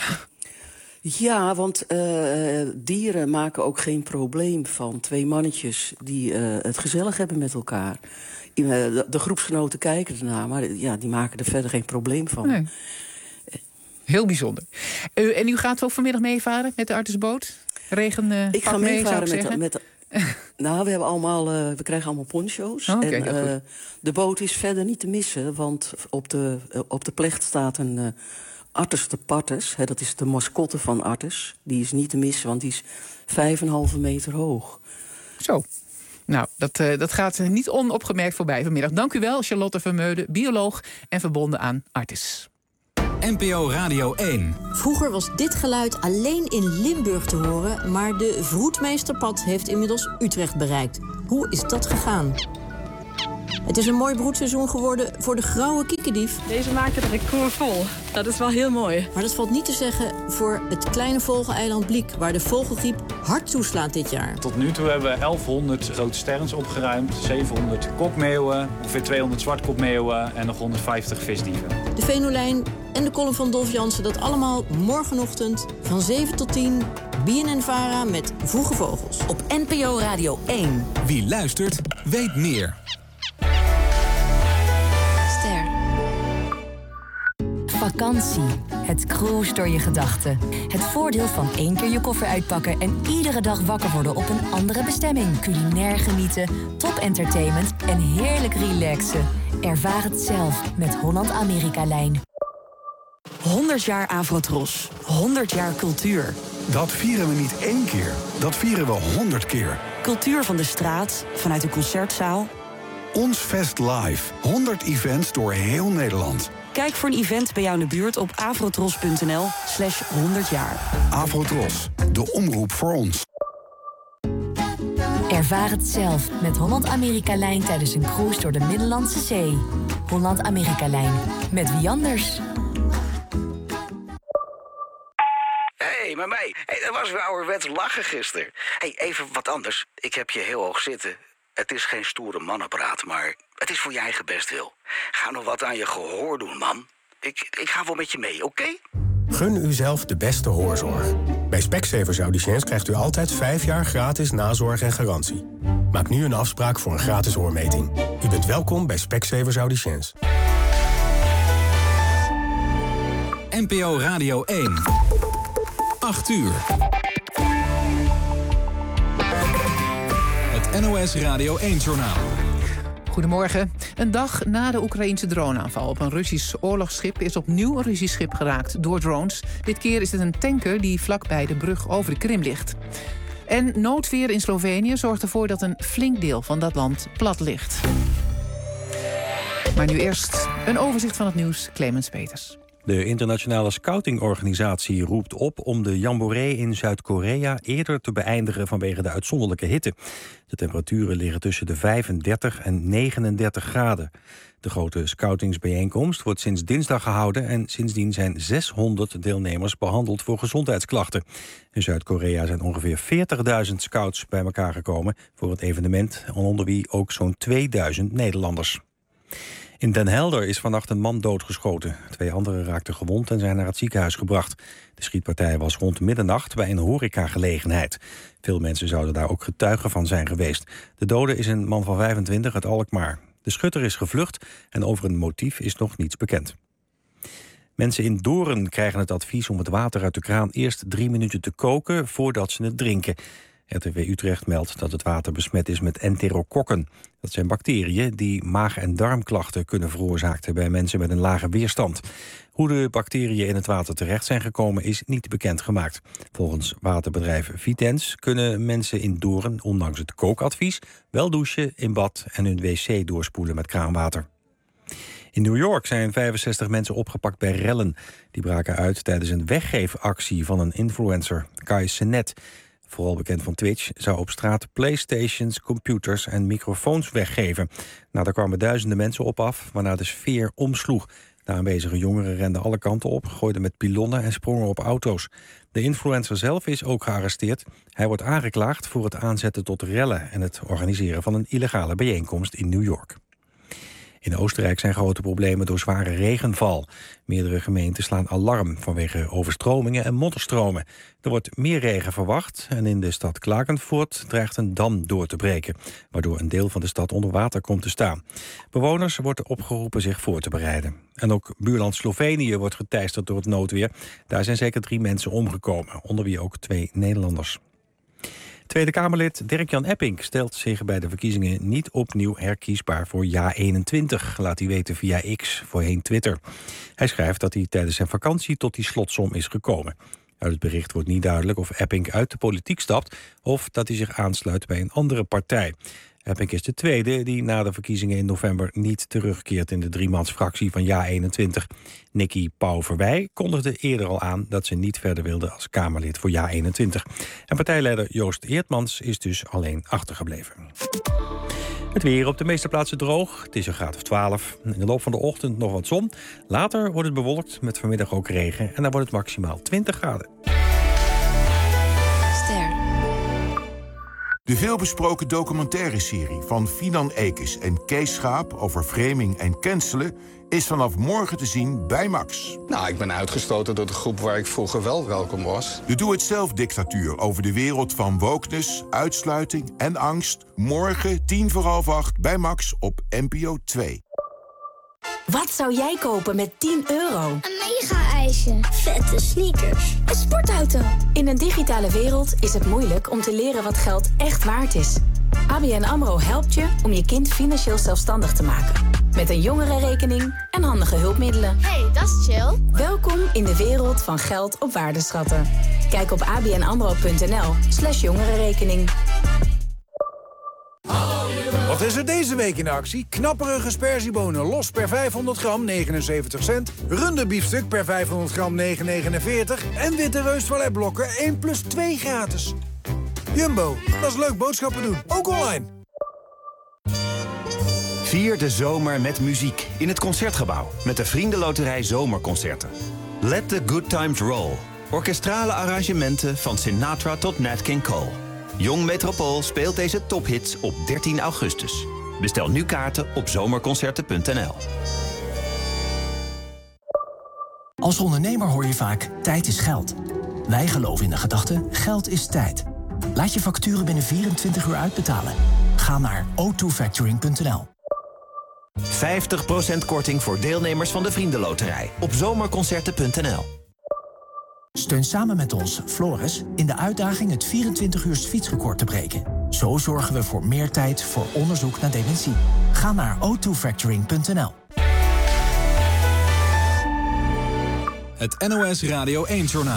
Ja, want dieren maken ook geen probleem van twee mannetjes die het gezellig hebben met elkaar. De groepsgenoten kijken ernaar, maar die maken er verder geen probleem van. Nee. Heel bijzonder. En u gaat ook vanmiddag meevaren met de Artisboot? Ik ga meevaren met nou, we krijgen allemaal poncho's. En de boot is verder niet te missen, want op de plecht staat een Artis de Partis. Dat is de mascotte van Artis. Die is niet te missen, want die is 5,5 meter hoog. Zo. Nou, dat gaat niet onopgemerkt voorbij vanmiddag. Dank u wel, Charlotte Vermeulen, bioloog en verbonden aan Artis. NPO Radio 1. Vroeger was dit geluid alleen in Limburg te horen, maar de Vroedmeesterpad heeft inmiddels Utrecht bereikt. Hoe is dat gegaan? Het is een mooi broedseizoen geworden voor de grauwe kiekendief. Deze maken de record vol. Dat is wel heel mooi. Maar dat valt niet te zeggen voor het kleine vogeleiland Bliek, waar de vogelgriep hard toeslaat dit jaar. Tot nu toe hebben we 1100 grote sterns opgeruimd, 700 kokmeeuwen, ongeveer 200 zwartkopmeeuwen en nog 150 visdieven. De Venolijn en de column van Dolf Jansen, dat allemaal morgenochtend van 7 tot 10... BNN-VARA met Vroege Vogels. Op NPO Radio 1. Wie luistert, weet meer. Ster. Vakantie. Het cruise door je gedachten. Het voordeel van 1 keer je koffer uitpakken en iedere dag wakker worden op een andere bestemming. Culinair genieten, top entertainment en heerlijk relaxen. Ervaar het zelf met Holland-Amerika-lijn. 100 jaar Avrotros. 100 jaar cultuur. Dat vieren we niet 1 keer. Dat vieren we 100 keer. Cultuur van de straat, vanuit de concertzaal. Ons Fest Live. 100 events door heel Nederland. Kijk voor een event bij jou in de buurt op avrotros.nl/100 jaar. Avrotros, de omroep voor ons. Ervaar het zelf met Holland-Amerika-lijn tijdens een cruise door de Middellandse Zee. Holland-Amerika-lijn. Met wie anders? Hé, maar mij. Dat was weer ouderwets lachen gisteren. Even wat anders. Ik heb je heel hoog zitten. Het is geen stoere mannenpraat, maar het is voor je eigen bestwil. Ga nog wat aan je gehoor doen, man. Ik ga wel met je mee, oké? Gun uzelf de beste hoorzorg. Bij Specsavers Audiciëns krijgt u altijd 5 jaar gratis nazorg en garantie. Maak nu een afspraak voor een gratis hoormeting. U bent welkom bij Specsavers Audiciëns. NPO Radio 1. 8 uur. Het NOS Radio 1-journaal. Goedemorgen. Een dag na de Oekraïense droneaanval op een Russisch oorlogsschip is opnieuw een Russisch schip geraakt door drones. Dit keer is het een tanker die vlakbij de brug over de Krim ligt. En noodweer in Slovenië zorgt ervoor dat een flink deel van dat land plat ligt. Maar nu eerst een overzicht van het nieuws. Clemens Peters. De internationale scoutingorganisatie roept op om de jamboree in Zuid-Korea eerder te beëindigen vanwege de uitzonderlijke hitte. De temperaturen liggen tussen de 35 en 39 graden. De grote scoutingsbijeenkomst wordt sinds dinsdag gehouden en sindsdien zijn 600 deelnemers behandeld voor gezondheidsklachten. In Zuid-Korea zijn ongeveer 40.000 scouts bij elkaar gekomen voor het evenement, onder wie ook zo'n 2000 Nederlanders. In Den Helder is vannacht een man doodgeschoten. 2 anderen raakten gewond en zijn naar het ziekenhuis gebracht. De schietpartij was rond middernacht bij een horecagelegenheid. Veel mensen zouden daar ook getuigen van zijn geweest. De dode is een man van 25 uit Alkmaar. De schutter is gevlucht en over een motief is nog niets bekend. Mensen in Doorn krijgen het advies om het water uit de kraan eerst 3 minuten te koken voordat ze het drinken. RTV Utrecht meldt dat het water besmet is met enterokokken. Dat zijn bacteriën die maag- en darmklachten kunnen veroorzaken bij mensen met een lage weerstand. Hoe de bacteriën in het water terecht zijn gekomen is niet bekendgemaakt. Volgens waterbedrijf Vitens kunnen mensen in Doorn, ondanks het kookadvies, wel douchen, in bad en hun wc doorspoelen met kraanwater. In New York zijn 65 mensen opgepakt bij rellen. Die braken uit tijdens een weggeefactie van een influencer, Kai Cenat. Vooral bekend van Twitch, zou op straat PlayStations, computers en microfoons weggeven. Daar kwamen duizenden mensen op af, waarna de sfeer omsloeg. De aanwezige jongeren renden alle kanten op, gooiden met pilonnen en sprongen op auto's. De influencer zelf is ook gearresteerd. Hij wordt aangeklaagd voor het aanzetten tot rellen en het organiseren van een illegale bijeenkomst in New York. In Oostenrijk zijn grote problemen door zware regenval. Meerdere gemeenten slaan alarm vanwege overstromingen en modderstromen. Er wordt meer regen verwacht en in de stad Klagenfurt dreigt een dam door te breken, waardoor een deel van de stad onder water komt te staan. Bewoners worden opgeroepen zich voor te bereiden. En ook buurland Slovenië wordt geteisterd door het noodweer. Daar zijn zeker 3 mensen omgekomen, onder wie ook 2 Nederlanders. Tweede Kamerlid Dirk-Jan Eppink stelt zich bij de verkiezingen niet opnieuw herkiesbaar voor JA21, laat hij weten via X, voorheen Twitter. Hij schrijft dat hij tijdens zijn vakantie tot die slotsom is gekomen. Uit het bericht wordt niet duidelijk of Eppink uit de politiek stapt of dat hij zich aansluit bij een andere partij. Eppink is de tweede die na de verkiezingen in november niet terugkeert in de 3-mansfractie van JA21. Nicky Pauw-Verwij kondigde eerder al aan dat ze niet verder wilde als Kamerlid voor JA21. En partijleider Joost Eertmans is dus alleen achtergebleven. Het weer op de meeste plaatsen droog. Het is een graad of 12. In de loop van de ochtend nog wat zon. Later wordt het bewolkt met vanmiddag ook regen. En dan wordt het maximaal 20 graden. De veelbesproken documentaire-serie van Finan Ekes en Kees Schaap over framing en cancelen is vanaf morgen te zien bij Max. Nou, ik ben uitgestoten door de groep waar ik vroeger wel welkom was. De doe-het-zelf-dictatuur over de wereld van wokeness, uitsluiting en angst. Morgen 7:50 bij Max op NPO 2. Wat zou jij kopen met 10 euro? Een mega-ijsje, vette sneakers, een sportauto. In een digitale wereld is het moeilijk om te leren wat geld echt waard is. ABN AMRO helpt je om je kind financieel zelfstandig te maken. Met een jongerenrekening en handige hulpmiddelen. Hey, dat is chill. Welkom in de wereld van geld op waardeschatten. Kijk op abnamro.nl/jongerenrekening. Wat is er deze week in actie? Knapperige sperziebonen los per 500 gram 79 cent. Runderbiefstuk per 500 gram 9,49. En witte reusvaletblokken 1 plus 2 gratis. Jumbo, dat is leuk boodschappen doen. Ook online. Vier de zomer met muziek in het Concertgebouw. Met de Vriendenloterij Zomerconcerten. Let the good times roll. Orkestrale arrangementen van Sinatra tot Nat King Cole. Jong Metropool speelt deze tophits op 13 augustus. Bestel nu kaarten op zomerconcerten.nl. Als ondernemer hoor je vaak, tijd is geld. Wij geloven in de gedachte, geld is tijd. Laat je facturen binnen 24 uur uitbetalen. Ga naar o2factoring.nl. 50% korting voor deelnemers van de Vriendenloterij op zomerconcerten.nl. Steun samen met ons, Floris, in de uitdaging het 24-uurs fietsrecord te breken. Zo zorgen we voor meer tijd voor onderzoek naar dementie. Ga naar o2factoring.nl. Het NOS Radio 1-journaal.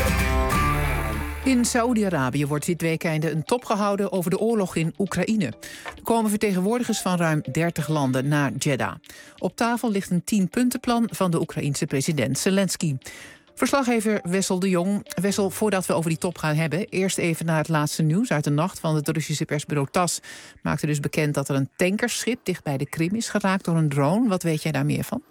In Saoedi-Arabië wordt dit weekende een top gehouden over de oorlog in Oekraïne. Er komen vertegenwoordigers van ruim 30 landen naar Jeddah. Op tafel ligt een 10-puntenplan van de Oekraïense president Zelensky. Verslaggever Wessel de Jong. Wessel, voordat we over die top gaan hebben, eerst even naar het laatste nieuws uit de nacht. Van het Russische persbureau TASS maakte dus bekend dat er een tankerschip dicht bij de Krim is geraakt door een drone. Wat weet jij daar meer van?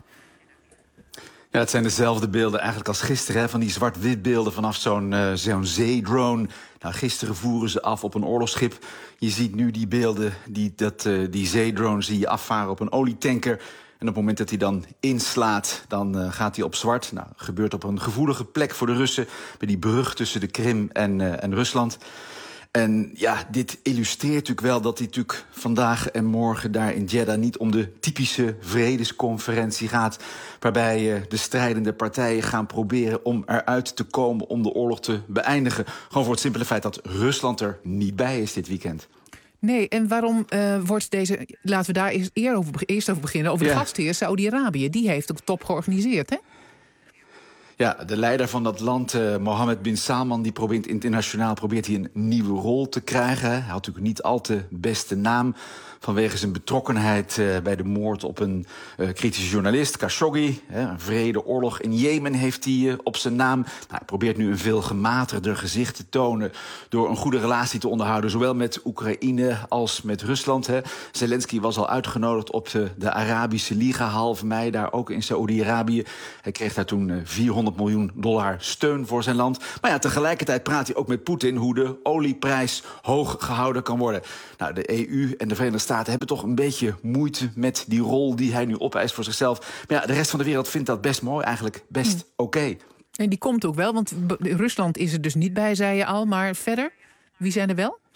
Ja, het zijn dezelfde beelden eigenlijk als gisteren, hè, van die zwart-wit beelden vanaf zo'n zeedrone. Nou, gisteren voeren ze af op een oorlogsschip. Je ziet nu die beelden, die zeedrone zie je afvaren op een olietanker. En op het moment dat hij dan inslaat, dan gaat hij op zwart. Nou, dat gebeurt op een gevoelige plek voor de Russen, bij die brug tussen de Krim en Rusland. En ja, dit illustreert natuurlijk wel dat hij natuurlijk vandaag en morgen daar in Jeddah niet om de typische vredesconferentie gaat, waarbij de strijdende partijen gaan proberen om eruit te komen om de oorlog te beëindigen. Gewoon voor het simpele feit dat Rusland er niet bij is dit weekend. Nee, en waarom wordt deze... Laten we daar eerst over beginnen. Over de gastheer Saoedi-Arabië. Die heeft de top georganiseerd, hè? Ja, de leider van dat land, Mohammed bin Salman, die probeert internationaal een nieuwe rol te krijgen. Hij had natuurlijk niet al te beste naam vanwege zijn betrokkenheid bij de moord op een kritische journalist, Khashoggi. Een vredeoorlog in Jemen heeft hij op zijn naam. Nou, hij probeert nu een veel gematigder gezicht te tonen door een goede relatie te onderhouden, zowel met Oekraïne als met Rusland. Zelensky was al uitgenodigd op de Arabische Liga half mei, daar ook in Saoedi-Arabië. Hij kreeg daar toen $400 miljoen steun voor zijn land. Maar ja, tegelijkertijd praat hij ook met Poetin hoe de olieprijs hoog gehouden kan worden. Nou, de EU en de Verenigde Staten hebben toch een beetje moeite met die rol die hij nu opeist voor zichzelf. Maar ja, de rest van de wereld vindt dat best mooi, eigenlijk best oké. En die komt ook wel, want Rusland is er dus niet bij, zei je al. Maar verder, wie zijn er wel?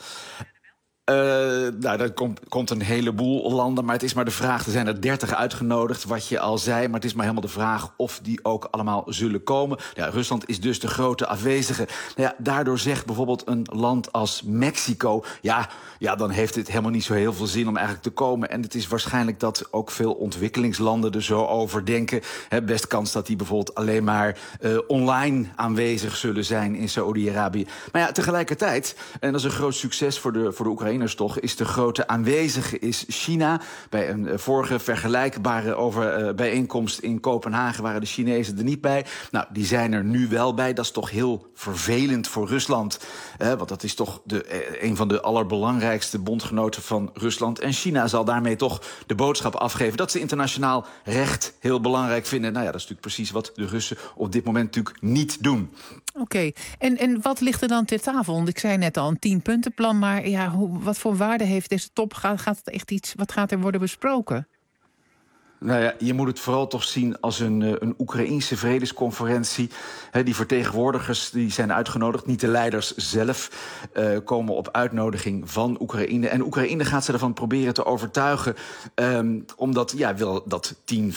Er komt een heleboel landen, maar het is maar de vraag. Er zijn er 30 uitgenodigd, wat je al zei. Maar het is maar helemaal de vraag of die ook allemaal zullen komen. Ja, Rusland is dus de grote afwezige. Nou ja, daardoor zegt bijvoorbeeld een land als Mexico, ja, dan heeft het helemaal niet zo heel veel zin om eigenlijk te komen. En het is waarschijnlijk dat ook veel ontwikkelingslanden er zo over denken. Best kans dat die bijvoorbeeld alleen maar online aanwezig zullen zijn in Saoedi-Arabië. Maar ja, tegelijkertijd, en dat is een groot succes voor de Oekraïne, Oekraïners toch is de grote aanwezige is China. Bij een vorige vergelijkbare bijeenkomst in Kopenhagen waren de Chinezen er niet bij. Nou, die zijn er nu wel bij. Dat is toch heel vervelend voor Rusland. Want dat is toch een van de allerbelangrijkste bondgenoten van Rusland. En China zal daarmee toch de boodschap afgeven dat ze internationaal recht heel belangrijk vinden. Nou ja, dat is natuurlijk precies wat de Russen op dit moment natuurlijk niet doen. Oké. En wat ligt er dan ter tafel? Want ik zei net al, een 10-puntenplan, maar ja, wat voor waarde heeft deze top? Gaat het echt iets, wat gaat er worden besproken? Nou ja, je moet het vooral toch zien als een Oekraïense vredesconferentie. Die vertegenwoordigers die zijn uitgenodigd, niet de leiders zelf, komen op uitnodiging van Oekraïne. En Oekraïne gaat ze ervan proberen te overtuigen, omdat wil dat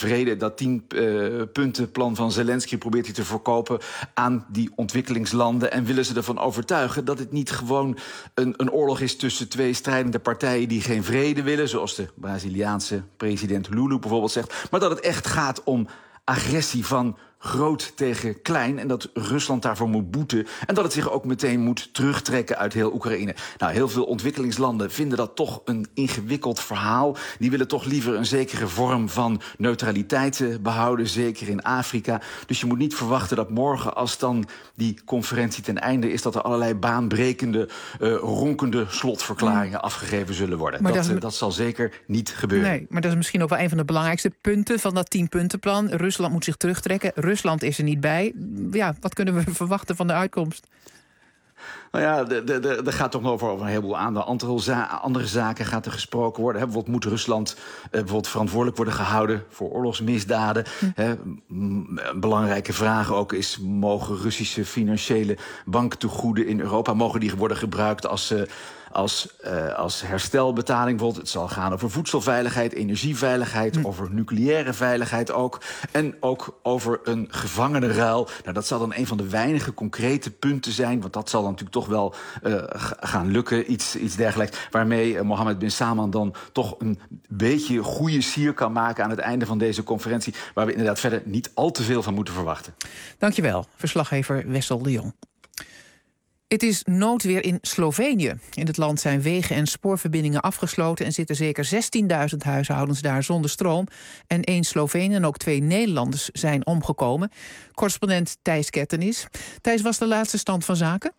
10-puntenplan van Zelensky probeert hij te verkopen aan die ontwikkelingslanden. En willen ze ervan overtuigen dat het niet gewoon een oorlog is tussen twee strijdende partijen die geen vrede willen, zoals de Braziliaanse president Lula bijvoorbeeld zegt, maar dat het echt gaat om agressie van groot tegen klein en dat Rusland daarvoor moet boeten en dat het zich ook meteen moet terugtrekken uit heel Oekraïne. Nou, heel veel ontwikkelingslanden vinden dat toch een ingewikkeld verhaal. Die willen toch liever een zekere vorm van neutraliteit behouden, zeker in Afrika. Dus je moet niet verwachten dat morgen, als dan die conferentie ten einde is, dat er allerlei baanbrekende, ronkende slotverklaringen afgegeven zullen worden. Maar dat zal zeker niet gebeuren. Nee, maar dat is misschien ook wel een van de belangrijkste punten van dat 10-puntenplan. Rusland moet zich terugtrekken. Rusland is er niet bij. Ja, wat kunnen we verwachten van de uitkomst? Nou ja, er gaat toch nog over een heleboel andere zaken gaat er gesproken worden. Bijvoorbeeld moet Rusland bijvoorbeeld verantwoordelijk worden gehouden voor oorlogsmisdaden. Belangrijke vraag ook is, mogen Russische financiële banktegoeden in Europa, mogen die worden gebruikt als herstelbetaling bijvoorbeeld? Het zal gaan over voedselveiligheid, energieveiligheid, over nucleaire veiligheid ook. En ook over een gevangenenruil. Nou, dat zal dan een van de weinige concrete punten zijn, want dat zal dan natuurlijk toch wel gaan lukken, iets dergelijks, waarmee Mohammed bin Salman dan toch een beetje goede sier kan maken aan het einde van deze conferentie, waar we inderdaad verder niet al te veel van moeten verwachten. Dankjewel, verslaggever Wessel de Jong. Het is noodweer in Slovenië. In het land zijn wegen en spoorverbindingen afgesloten en zitten zeker 16.000 huishoudens daar zonder stroom. En 1 Sloveen en ook 2 Nederlanders zijn omgekomen. Correspondent Thijs Kettenis. Thijs, was de laatste stand van zaken?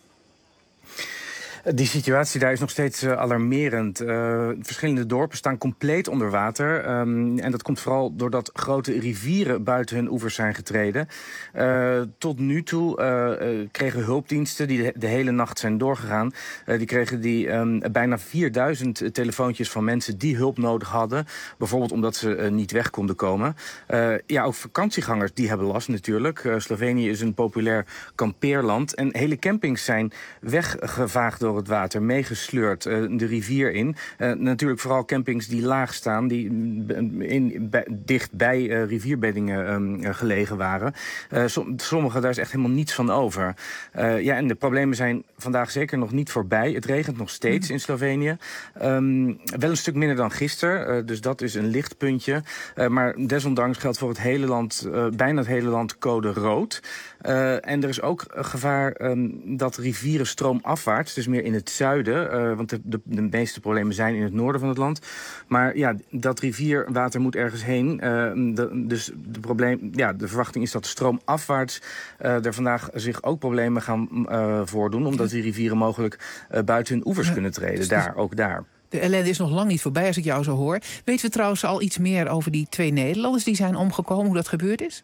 Die situatie daar is nog steeds alarmerend. Verschillende dorpen staan compleet onder water. En dat komt vooral doordat grote rivieren buiten hun oevers zijn getreden. Tot nu toe kregen hulpdiensten die de hele nacht zijn doorgegaan, die kregen bijna 4000 telefoontjes van mensen die hulp nodig hadden. Bijvoorbeeld omdat ze niet weg konden komen. Ook vakantiegangers die hebben last natuurlijk. Slovenië is een populair kampeerland. En hele campings zijn weggevaagd door het water, meegesleurd de rivier in. Natuurlijk vooral campings die laag staan, die dicht bij rivierbeddingen gelegen waren. Sommige, daar is echt helemaal niets van over. En de problemen zijn vandaag zeker nog niet voorbij. Het regent nog steeds in Slovenië. Wel een stuk minder dan gisteren, dus dat is een lichtpuntje. Maar desondanks geldt voor het hele land, bijna het hele land, code rood. En er is ook gevaar dat rivieren stroomafwaarts, dus meer in het zuiden, want de meeste problemen zijn in het noorden van het land. Maar ja, dat rivierwater moet ergens heen. Dus de verwachting is dat de stroomafwaarts er vandaag zich ook problemen gaan voordoen, omdat die rivieren mogelijk buiten hun oevers kunnen treden, daar. De ellende is nog lang niet voorbij, als ik jou zo hoor. Weten we trouwens al iets meer over die 2 Nederlanders die zijn omgekomen, hoe dat gebeurd is?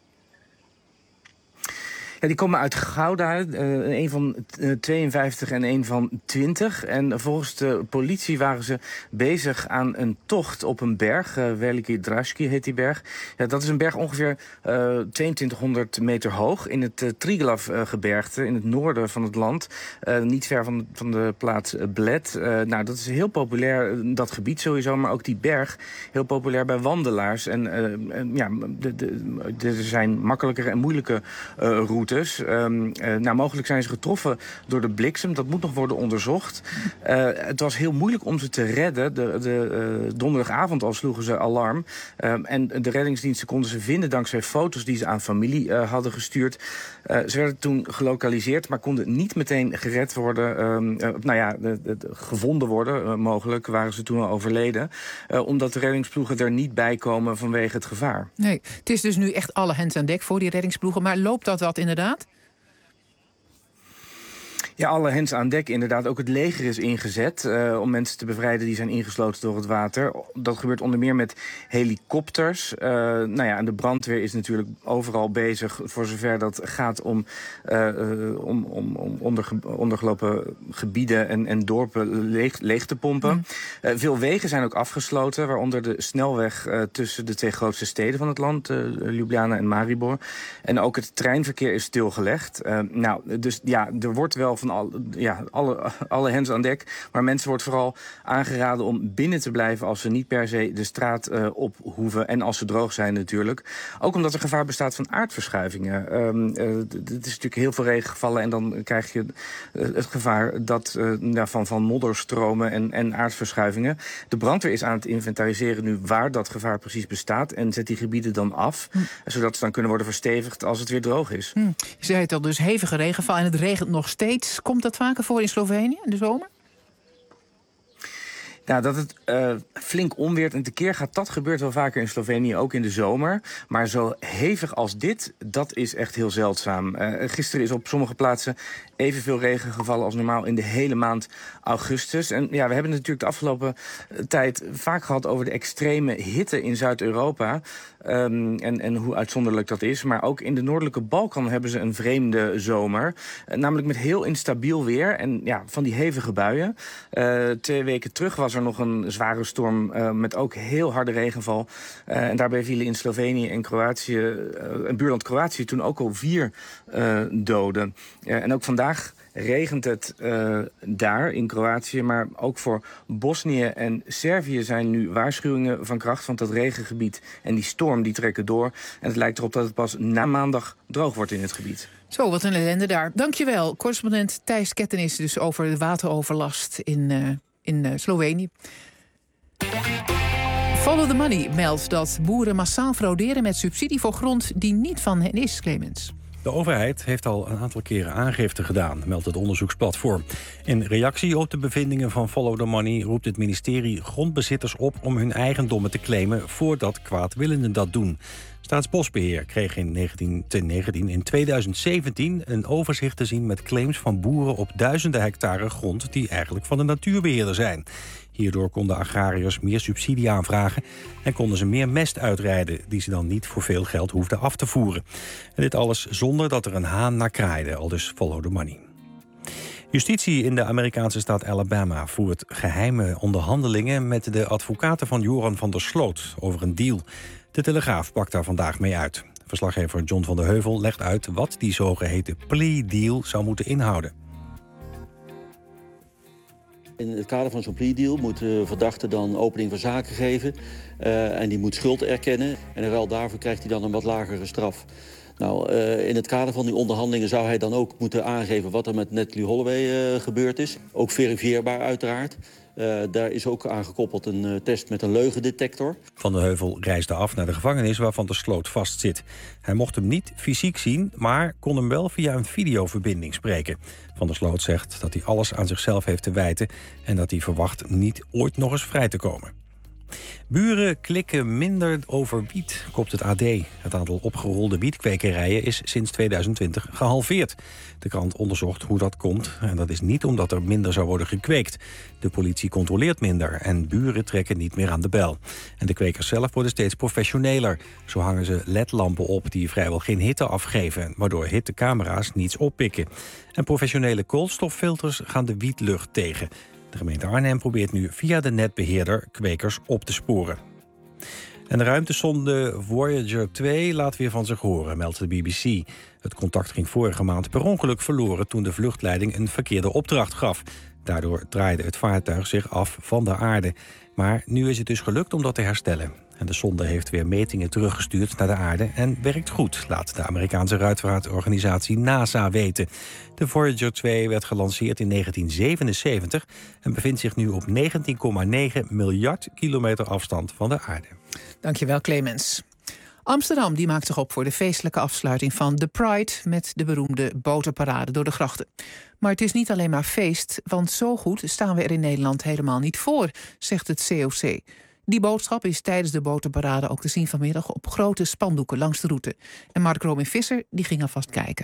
Ja, die komen uit Gouda, een van 52 en een van 20. En volgens de politie waren ze bezig aan een tocht op een berg. Veliki Draški heet die berg. Ja, dat is een berg ongeveer 2200 meter hoog in het Triglav-gebergte, in het noorden van het land. Niet ver van de plaats Bled. Dat is heel populair, dat gebied sowieso, maar ook die berg. Heel populair bij wandelaars. En er zijn makkelijkere en moeilijke routes. boetes. Mogelijk zijn ze getroffen door de bliksem. Dat moet nog worden onderzocht. Het was heel moeilijk om ze te redden. De donderdagavond al sloegen ze alarm. En de reddingsdiensten konden ze vinden dankzij foto's die ze aan familie hadden gestuurd. Ze werden toen gelokaliseerd, maar konden niet meteen gered worden. Gevonden worden, mogelijk, waren ze toen al overleden. Omdat de reddingsploegen er niet bij komen vanwege het gevaar. Nee, het is dus nu echt alle hands aan dek voor die reddingsploegen. Maar loopt dat wat inderdaad? Ja, alle hens aan dek inderdaad. Ook het leger is ingezet om mensen te bevrijden die zijn ingesloten door het water. Dat gebeurt onder meer met helikopters. En de brandweer is natuurlijk overal bezig voor zover dat gaat om ondergelopen gebieden en dorpen leeg te pompen. Veel wegen zijn ook afgesloten, waaronder de snelweg tussen de 2 grootste steden van het land, Ljubljana en Maribor. En ook het treinverkeer is stilgelegd. Er wordt wel van alle hens aan dek. Maar mensen wordt vooral aangeraden om binnen te blijven als ze niet per se de straat op hoeven. En als ze droog zijn natuurlijk. Ook omdat er gevaar bestaat van aardverschuivingen. Het is natuurlijk heel veel regen gevallen en dan krijg je het gevaar van modderstromen en aardverschuivingen. De brandweer is aan het inventariseren nu waar dat gevaar precies bestaat en zet die gebieden dan af. Zodat ze dan kunnen worden verstevigd als het weer droog is. Je zei het al, dus hevige regenval en het regent nog steeds. Komt dat vaker voor in Slovenië in de zomer? Nou, dat het flink onweert en tekeer gaat, dat gebeurt wel vaker in Slovenië, ook in de zomer. Maar zo hevig als dit, dat is echt heel zeldzaam. Gisteren is op sommige plaatsen evenveel regen gevallen als normaal in de hele maand augustus. En ja, we hebben het natuurlijk de afgelopen tijd vaak gehad over de extreme hitte in Zuid-Europa. En hoe uitzonderlijk dat is. Maar ook in de noordelijke Balkan hebben ze een vreemde zomer. Namelijk met heel instabiel weer en van die hevige buien. 2 weken terug was er nog een zware storm met ook heel harde regenval. En daarbij vielen in Slovenië en Kroatië, en buurland Kroatië, toen ook al 4 doden. En ook vandaag regent het daar in Kroatië, maar ook voor Bosnië en Servië zijn nu waarschuwingen van kracht, want dat regengebied en die storm die trekken door. En het lijkt erop dat het pas na maandag droog wordt in het gebied. Zo, wat een ellende daar. Dankjewel, correspondent Thijs Kettenis, dus over de wateroverlast in Slovenië. Follow the Money meldt dat boeren massaal frauderen met subsidie voor grond die niet van hen is, Clemens. De overheid heeft al een aantal keren aangifte gedaan, meldt het onderzoeksplatform. In reactie op de bevindingen van Follow the Money roept het ministerie grondbezitters op om hun eigendommen te claimen voordat kwaadwillenden dat doen. Staatsbosbeheer kreeg in 2017 een overzicht te zien met claims van boeren op duizenden hectare grond die eigenlijk van de natuurbeheerder zijn. Hierdoor konden agrariërs meer subsidie aanvragen en konden ze meer mest uitrijden die ze dan niet voor veel geld hoefden af te voeren. En dit alles zonder dat er een haan naar kraaide, aldus Follow the Money. Justitie in de Amerikaanse staat Alabama voert geheime onderhandelingen met de advocaten van Joran van der Sloot over een deal. De Telegraaf pakt daar vandaag mee uit. Verslaggever John van der Heuvel legt uit wat die zogeheten plea deal zou moeten inhouden. In het kader van zo'n plea deal moet de verdachte dan opening van zaken geven. En die moet schuld erkennen. En in ruil daarvoor krijgt hij dan een wat lagere straf. Nou, in het kader van die onderhandelingen zou hij dan ook moeten aangeven wat er met Natalie Holloway gebeurd is. Ook verifieerbaar uiteraard. Daar is ook aangekoppeld een test met een leugendetector. Van der Heuvel reisde af naar de gevangenis waar Van der Sloot vastzit. Hij mocht hem niet fysiek zien, maar kon hem wel via een videoverbinding spreken. Van der Sloot zegt dat hij alles aan zichzelf heeft te wijten en dat hij verwacht niet ooit nog eens vrij te komen. Buren klikken minder over wiet, kopt het AD. Het aantal opgerolde wietkwekerijen is sinds 2020 gehalveerd. De krant onderzocht hoe dat komt. En dat is niet omdat er minder zou worden gekweekt. De politie controleert minder en buren trekken niet meer aan de bel. En de kwekers zelf worden steeds professioneler. Zo hangen ze LED-lampen op die vrijwel geen hitte afgeven, waardoor hittecamera's niets oppikken. En professionele koolstoffilters gaan de wietlucht tegen. De gemeente Arnhem probeert nu via de netbeheerder kwekers op te sporen. En de ruimtesonde Voyager 2 laat weer van zich horen, meldt de BBC. Het contact ging vorige maand per ongeluk verloren toen de vluchtleiding een verkeerde opdracht gaf. Daardoor draaide het vaartuig zich af van de aarde. Maar nu is het dus gelukt om dat te herstellen. En de sonde heeft weer metingen teruggestuurd naar de aarde en werkt goed, laat de Amerikaanse ruimtevaartorganisatie NASA weten. De Voyager 2 werd gelanceerd in 1977 en bevindt zich nu op 19,9 miljard kilometer afstand van de aarde. Dankjewel, Clemens. Amsterdam die maakt zich op voor de feestelijke afsluiting van The Pride met de beroemde botenparade door de grachten. Maar het is niet alleen maar feest, want zo goed staan we er in Nederland helemaal niet voor, zegt het COC. Die boodschap is tijdens de botenparade ook te zien vanmiddag op grote spandoeken langs de route. En Mark Robin Visser die ging alvast kijken.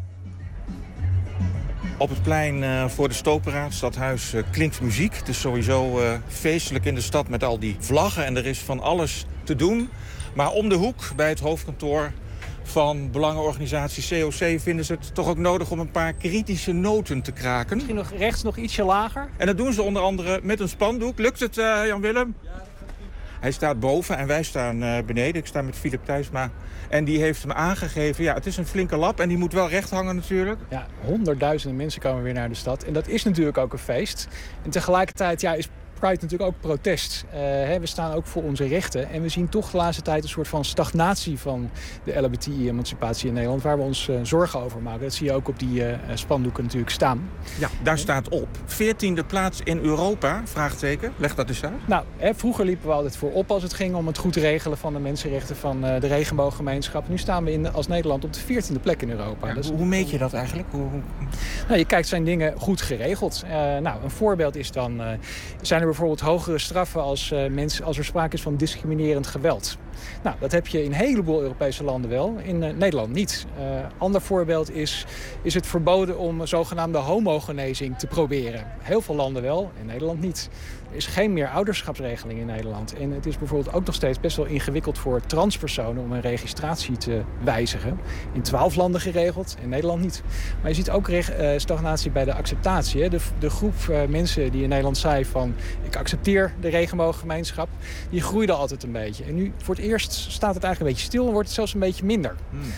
Op het plein voor de Stopera, het stadhuis, klinkt muziek. Het is sowieso feestelijk in de stad met al die vlaggen en er is van alles te doen. Maar om de hoek bij het hoofdkantoor van belangenorganisatie COC vinden ze het toch ook nodig om een paar kritische noten te kraken. Misschien nog rechts nog ietsje lager. En dat doen ze onder andere met een spandoek. Lukt het, Jan-Willem? Ja. Hij staat boven en wij staan beneden. Ik sta met Philip Thijsma. En die heeft hem aangegeven, ja, het is een flinke lap en die moet wel recht hangen natuurlijk. Ja, honderdduizenden mensen komen weer naar de stad. En dat is natuurlijk ook een feest. En tegelijkertijd is Pride natuurlijk ook protest. We staan ook voor onze rechten. En we zien toch de laatste tijd een soort van stagnatie van de LHBTI-emancipatie in Nederland, waar we ons zorgen over maken. Dat zie je ook op die spandoeken natuurlijk staan. Ja, daar staat op. 14e plaats in Europa, vraagteken. Leg dat eens uit. Nou, vroeger liepen we altijd voorop als het ging om het goed regelen van de mensenrechten van de regenbooggemeenschap. Nu staan we als Nederland op de 14e plek in Europa. Ja, hoe meet je dat eigenlijk? Nou, je kijkt, zijn dingen goed geregeld? Een voorbeeld is dan, zijn er bijvoorbeeld hogere straffen als er sprake is van discriminerend geweld. Nou, dat heb je in een heleboel Europese landen wel, in Nederland niet. Ander voorbeeld is het verboden om zogenaamde homogenezing te proberen. Heel veel landen wel, in Nederland niet. Er is geen meer ouderschapsregeling in Nederland. En het is bijvoorbeeld ook nog steeds best wel ingewikkeld voor transpersonen om een registratie te wijzigen. In 12 landen geregeld, in Nederland niet. Maar je ziet ook stagnatie bij de acceptatie. Hè? De groep mensen die in Nederland zei van ik accepteer de regenbooggemeenschap, die groeide altijd een beetje. En nu voor het eerst staat het eigenlijk een beetje stil en wordt het zelfs een beetje minder.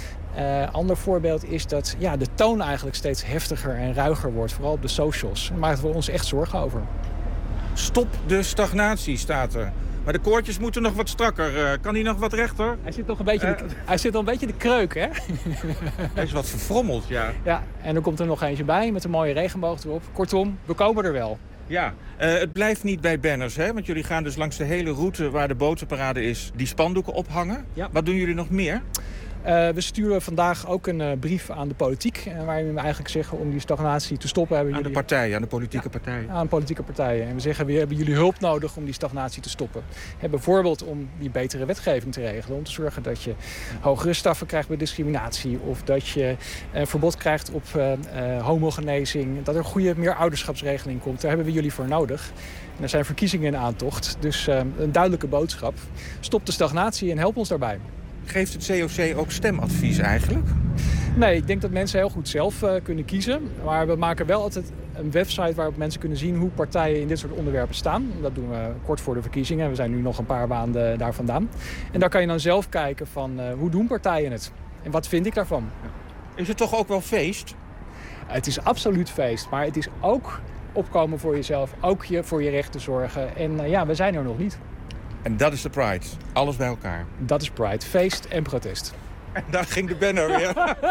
Ander voorbeeld is dat de toon eigenlijk steeds heftiger en ruiger wordt, vooral op de socials. Daar maken we ons echt zorgen over. Stop de stagnatie, staat er. Maar de koordjes moeten nog wat strakker. Kan hij nog wat rechter? Hij zit nog een beetje, hij zit al een beetje de kreuk, hè? Hij is wat verfrommeld, ja. Ja, en er komt er nog eentje bij met een mooie regenboog erop. Kortom, we komen er wel. Ja, het blijft niet bij banners, hè? Want jullie gaan dus langs de hele route waar de botenparade is die spandoeken ophangen. Ja. Wat doen jullie nog meer? We sturen vandaag ook een brief aan de politiek. Waarin we eigenlijk zeggen om die stagnatie te stoppen. Aan de partijen, aan de politieke partijen? Aan politieke partijen. En we zeggen we hebben jullie hulp nodig om die stagnatie te stoppen. Bijvoorbeeld om die betere wetgeving te regelen. Om te zorgen dat je hogere straffen krijgt bij discriminatie. Of dat je een verbod krijgt op homogenezing. Dat er een goede meer-ouderschapsregeling komt. Daar hebben we jullie voor nodig. En er zijn verkiezingen in aantocht. Dus een duidelijke boodschap. Stop de stagnatie en help ons daarbij. Geeft het COC ook stemadvies eigenlijk? Nee, ik denk dat mensen heel goed zelf kunnen kiezen. Maar we maken wel altijd een website waarop mensen kunnen zien hoe partijen in dit soort onderwerpen staan. Dat doen we kort voor de verkiezingen. We zijn nu nog een paar maanden daar vandaan. En daar kan je dan zelf kijken van hoe doen partijen het? En wat vind ik daarvan? Is het toch ook wel feest? Het is absoluut feest, maar het is ook opkomen voor jezelf. Ook voor je rechten zorgen. En we zijn er nog niet. En dat is de Pride. Alles bij elkaar. Dat is Pride. Feest en protest. En daar ging de banner weer.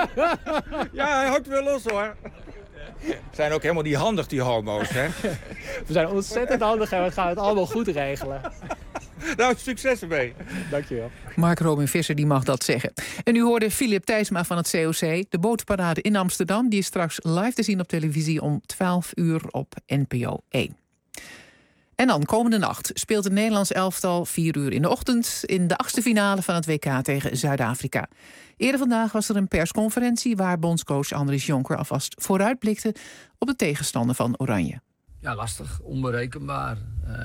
Ja, hij houdt wel los hoor. Zijn ook helemaal niet handig, die homo's, hè? We zijn ontzettend handig en we gaan het allemaal goed regelen. Nou, succes ermee. Dankjewel. Mark Robin Visser die mag dat zeggen. En u hoorde Philip Thijsma van het COC. De botenparade in Amsterdam. Die is straks live te zien op televisie om 12 uur op NPO 1. En dan komende nacht speelt het Nederlands elftal 4 uur in de ochtend in de 8e finale van het WK tegen Zuid-Afrika. Eerder vandaag was er een persconferentie waar bondscoach Andries Jonker alvast vooruitblikte op de tegenstander van Oranje. Ja, lastig, onberekenbaar.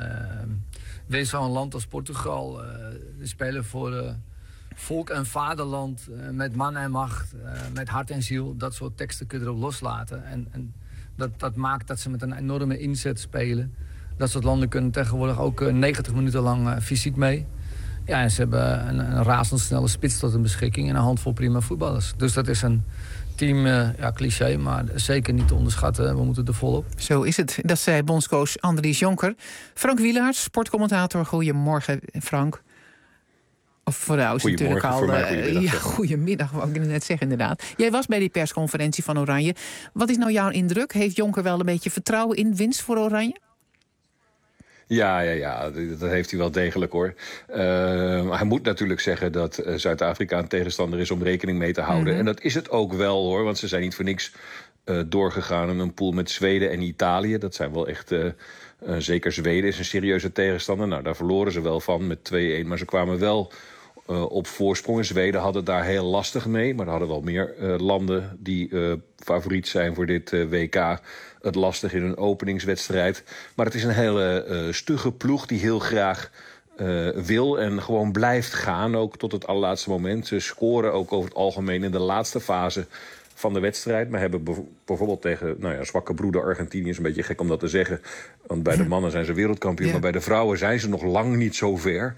Wees van een land als Portugal. We spelen voor volk en vaderland, met man en macht, met hart en ziel. Dat soort teksten kun je erop loslaten. En dat maakt dat ze met een enorme inzet spelen. Dat soort landen kunnen tegenwoordig ook 90 minuten lang fysiek mee. Ja, en ze hebben een razendsnelle spits tot hun beschikking en een handvol prima voetballers. Dus dat is een team, cliché, maar zeker niet te onderschatten. We moeten er volop. Zo is het. Dat zei bondscoach Andries Jonker. Frank Wielaert, sportcommentator. Goedemorgen, Frank. Of voor de ouders natuurlijk al. Goedemiddag, wou ik net zeggen inderdaad. Jij was bij die persconferentie van Oranje. Wat is nou jouw indruk? Heeft Jonker wel een beetje vertrouwen in winst voor Oranje? Ja, dat heeft hij wel degelijk, hoor. Hij moet natuurlijk zeggen dat Zuid-Afrika een tegenstander is om rekening mee te houden. En dat is het ook wel, hoor, want ze zijn niet voor niks doorgegaan in een pool met Zweden en Italië. Dat zijn wel echt... zeker Zweden is een serieuze tegenstander. Nou, daar verloren ze wel van met 2-1. Maar ze kwamen wel op voorsprong. En Zweden hadden daar heel lastig mee. Maar er hadden wel meer landen die favoriet zijn voor dit WK... het lastig in een openingswedstrijd. Maar het is een hele stugge ploeg die heel graag wil en gewoon blijft gaan. Ook tot het allerlaatste moment. Ze scoren ook over het algemeen in de laatste fase van de wedstrijd. Maar hebben bijvoorbeeld tegen zwakke broeder Argentinië... is een beetje gek om dat te zeggen. Want bij de mannen zijn ze wereldkampioen. Ja. Maar bij de vrouwen zijn ze nog lang niet zo ver.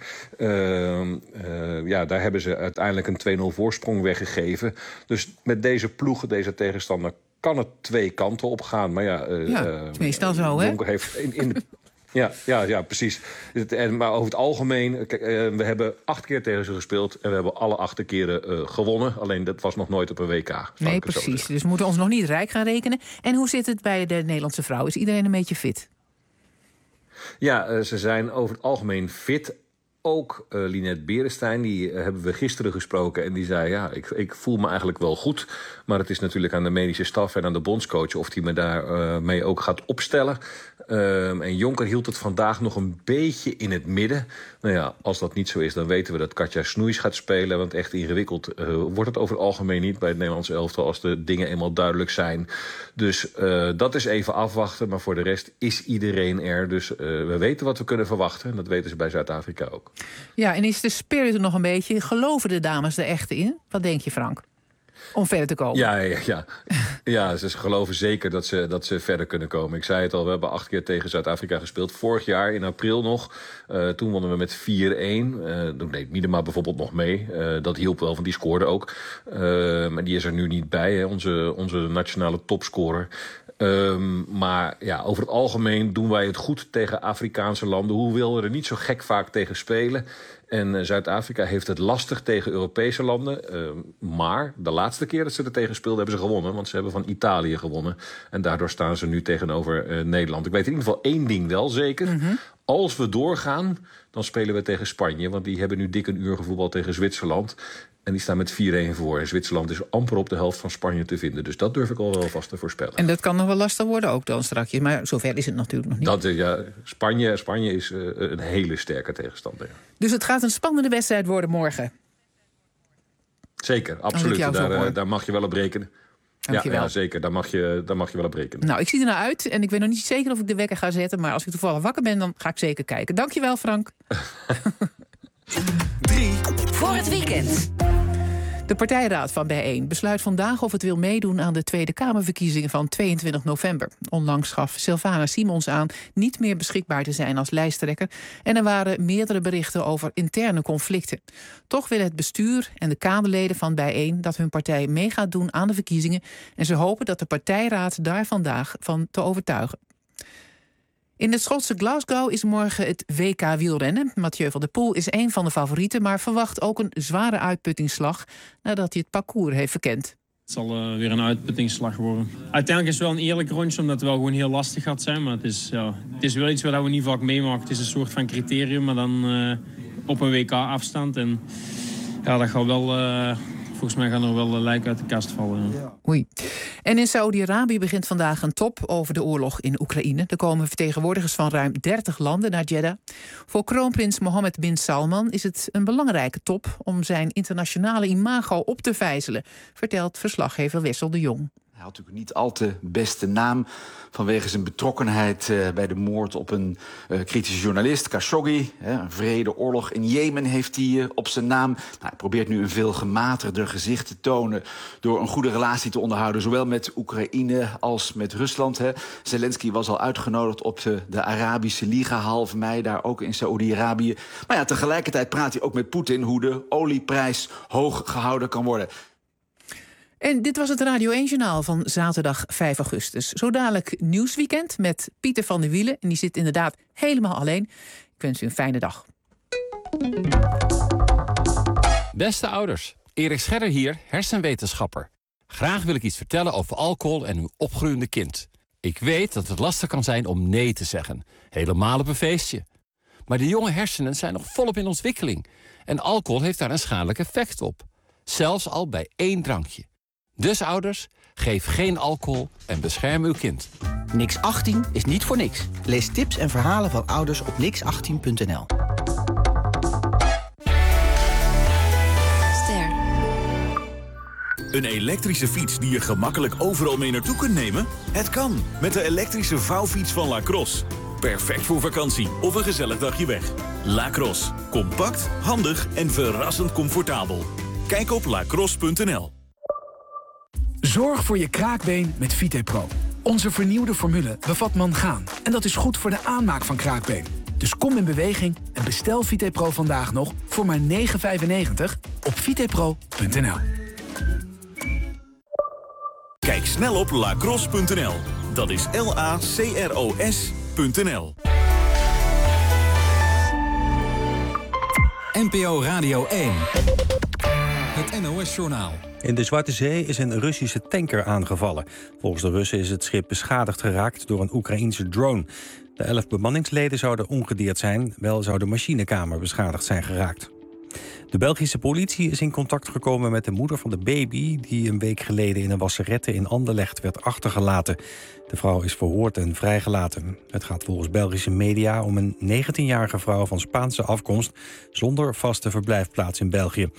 Daar hebben ze uiteindelijk een 2-0 voorsprong weggegeven. Dus met deze ploeg, deze tegenstander... kan het twee kanten op gaan. Maar het is meestal zo, hè? Jonker heeft Ja, precies. Maar over het algemeen, we hebben 8 keer tegen ze gespeeld... en we hebben alle 8 keren gewonnen. Alleen dat was nog nooit op een WK. Nee, precies. Dus we moeten ons nog niet rijk gaan rekenen. En hoe zit het bij de Nederlandse vrouw? Is iedereen een beetje fit? Ja, ze zijn over het algemeen fit. Ook Linette Beresteyn, die hebben we gisteren gesproken... en die zei, ik voel me eigenlijk wel goed... maar het is natuurlijk aan de medische staf en aan de bondscoach... of die me daarmee ook gaat opstellen. En Jonker hield het vandaag nog een beetje in het midden. Nou ja, als dat niet zo is, dan weten we dat Katja Snoeijs gaat spelen... want echt ingewikkeld wordt het over het algemeen niet... bij het Nederlandse elftal als de dingen eenmaal duidelijk zijn. Dus dat is even afwachten, maar voor de rest is iedereen er. Dus we weten wat we kunnen verwachten en dat weten ze bij Zuid-Afrika ook. Ja, en is de spirit er nog een beetje? Geloven de dames er echt in? Wat denk je, Frank? Om verder te komen. Ja, ze geloven zeker dat ze verder kunnen komen. Ik zei het al, we hebben 8 keer tegen Zuid-Afrika gespeeld. Vorig jaar in april nog. Toen wonnen we met 4-1. Toen deed Miedema bijvoorbeeld nog mee. Dat hielp wel, want die scoorde ook. Maar die is er nu niet bij, hè, onze nationale topscorer. Maar ja, over het algemeen doen wij het goed tegen Afrikaanse landen. Hoewel we er niet zo gek vaak tegen spelen. En Zuid-Afrika heeft het lastig tegen Europese landen. Maar de laatste keer dat ze er tegen speelden hebben ze gewonnen. Want ze hebben van Italië gewonnen. En daardoor staan ze nu tegenover Nederland. Ik weet in ieder geval 1 ding wel zeker. Mm-hmm. Als we doorgaan, dan spelen we tegen Spanje. Want die hebben nu dik een uur gevoetbald tegen Zwitserland. En die staan met 4-1 voor. En Zwitserland is amper op de helft van Spanje te vinden. Dus dat durf ik al wel vast te voorspellen. En dat kan nog wel lastig worden ook dan straks. Maar zover is het natuurlijk nog niet. Spanje is een hele sterke tegenstander. Dus het gaat een spannende wedstrijd worden morgen. Zeker, absoluut. Daar mag je wel op rekenen. Ja, zeker. Daar mag je wel op rekenen. Nou, ik zie er naar uit. En ik weet nog niet zeker of ik de wekker ga zetten. Maar als ik toevallig wakker ben, dan ga ik zeker kijken. Dankjewel, Frank. 3 voor het weekend. De partijraad van Bijeen besluit vandaag of het wil meedoen aan de Tweede Kamerverkiezingen van 22 november. Onlangs gaf Sylvana Simons aan niet meer beschikbaar te zijn als lijsttrekker. En er waren meerdere berichten over interne conflicten. Toch willen het bestuur en de Kamerleden van Bijeen dat hun partij mee gaat doen aan de verkiezingen. En ze hopen dat de partijraad daar vandaag van te overtuigen. In het Schotse Glasgow is morgen het WK wielrennen. Mathieu van der Poel is een van de favorieten, maar verwacht ook een zware uitputtingsslag nadat hij het parcours heeft verkend. Het zal weer een uitputtingsslag worden. Uiteindelijk is het wel een eerlijk rondje, omdat het wel gewoon heel lastig gaat zijn. Maar het is wel iets wat we niet vaak meemaken. Het is een soort van criterium, maar dan op een WK-afstand. En ja, dat gaat wel... Volgens mij gaan er wel lijken uit de kast vallen. Ja. Oei. En in Saudi-Arabië begint vandaag een top over de oorlog in Oekraïne. Er komen vertegenwoordigers van ruim 30 landen naar Jeddah. Voor kroonprins Mohammed bin Salman is het een belangrijke top om zijn internationale imago op te vijzelen, vertelt verslaggever Wessel de Jong. Hij had natuurlijk niet al te beste naam vanwege zijn betrokkenheid bij de moord op een kritische journalist, Khashoggi. Een vredeoorlog in Jemen heeft hij op zijn naam. Nou, hij probeert nu een veel gematigder gezicht te tonen door een goede relatie te onderhouden, zowel met Oekraïne als met Rusland. Zelensky was al uitgenodigd op de Arabische Liga half mei, daar ook in Saoedi-Arabië. Maar ja, tegelijkertijd praat hij ook met Poetin hoe de olieprijs hoog gehouden kan worden. En dit was het Radio 1-journaal van zaterdag 5 augustus. Zo dadelijk Nieuwsweekend met Pieter van der Wielen. En die zit inderdaad helemaal alleen. Ik wens u een fijne dag. Beste ouders, Erik Scherder hier, hersenwetenschapper. Graag wil ik iets vertellen over alcohol en uw opgroeiende kind. Ik weet dat het lastig kan zijn om nee te zeggen, helemaal op een feestje. Maar de jonge hersenen zijn nog volop in ontwikkeling. En alcohol heeft daar een schadelijk effect op. Zelfs al bij 1 drankje. Dus ouders, geef geen alcohol en bescherm uw kind. Nix 18 is niet voor niks. Lees tips en verhalen van ouders op nix18.nl. Een elektrische fiets die je gemakkelijk overal mee naartoe kunt nemen? Het kan, met de elektrische vouwfiets van Lacrosse. Perfect voor vakantie of een gezellig dagje weg. Lacrosse. Compact, handig en verrassend comfortabel. Kijk op lacrosse.nl. Zorg voor je kraakbeen met VitePro. Onze vernieuwde formule bevat mangaan. En dat is goed voor de aanmaak van kraakbeen. Dus kom in beweging en bestel VitePro vandaag nog voor maar €9,95 op vitepro.nl. Kijk snel op lacrosse.nl. Dat is LACROS.nl. NPO Radio 1. Het NOS-journaal. In de Zwarte Zee is een Russische tanker aangevallen. Volgens de Russen is het schip beschadigd geraakt door een Oekraïense drone. De 11 bemanningsleden zouden ongedeerd zijn. Wel zou de machinekamer beschadigd zijn geraakt. De Belgische politie is in contact gekomen met de moeder van de baby die een week geleden in een wasserette in Anderlecht werd achtergelaten. De vrouw is verhoord en vrijgelaten. Het gaat volgens Belgische media om een 19-jarige vrouw van Spaanse afkomst zonder vaste verblijfplaats in België.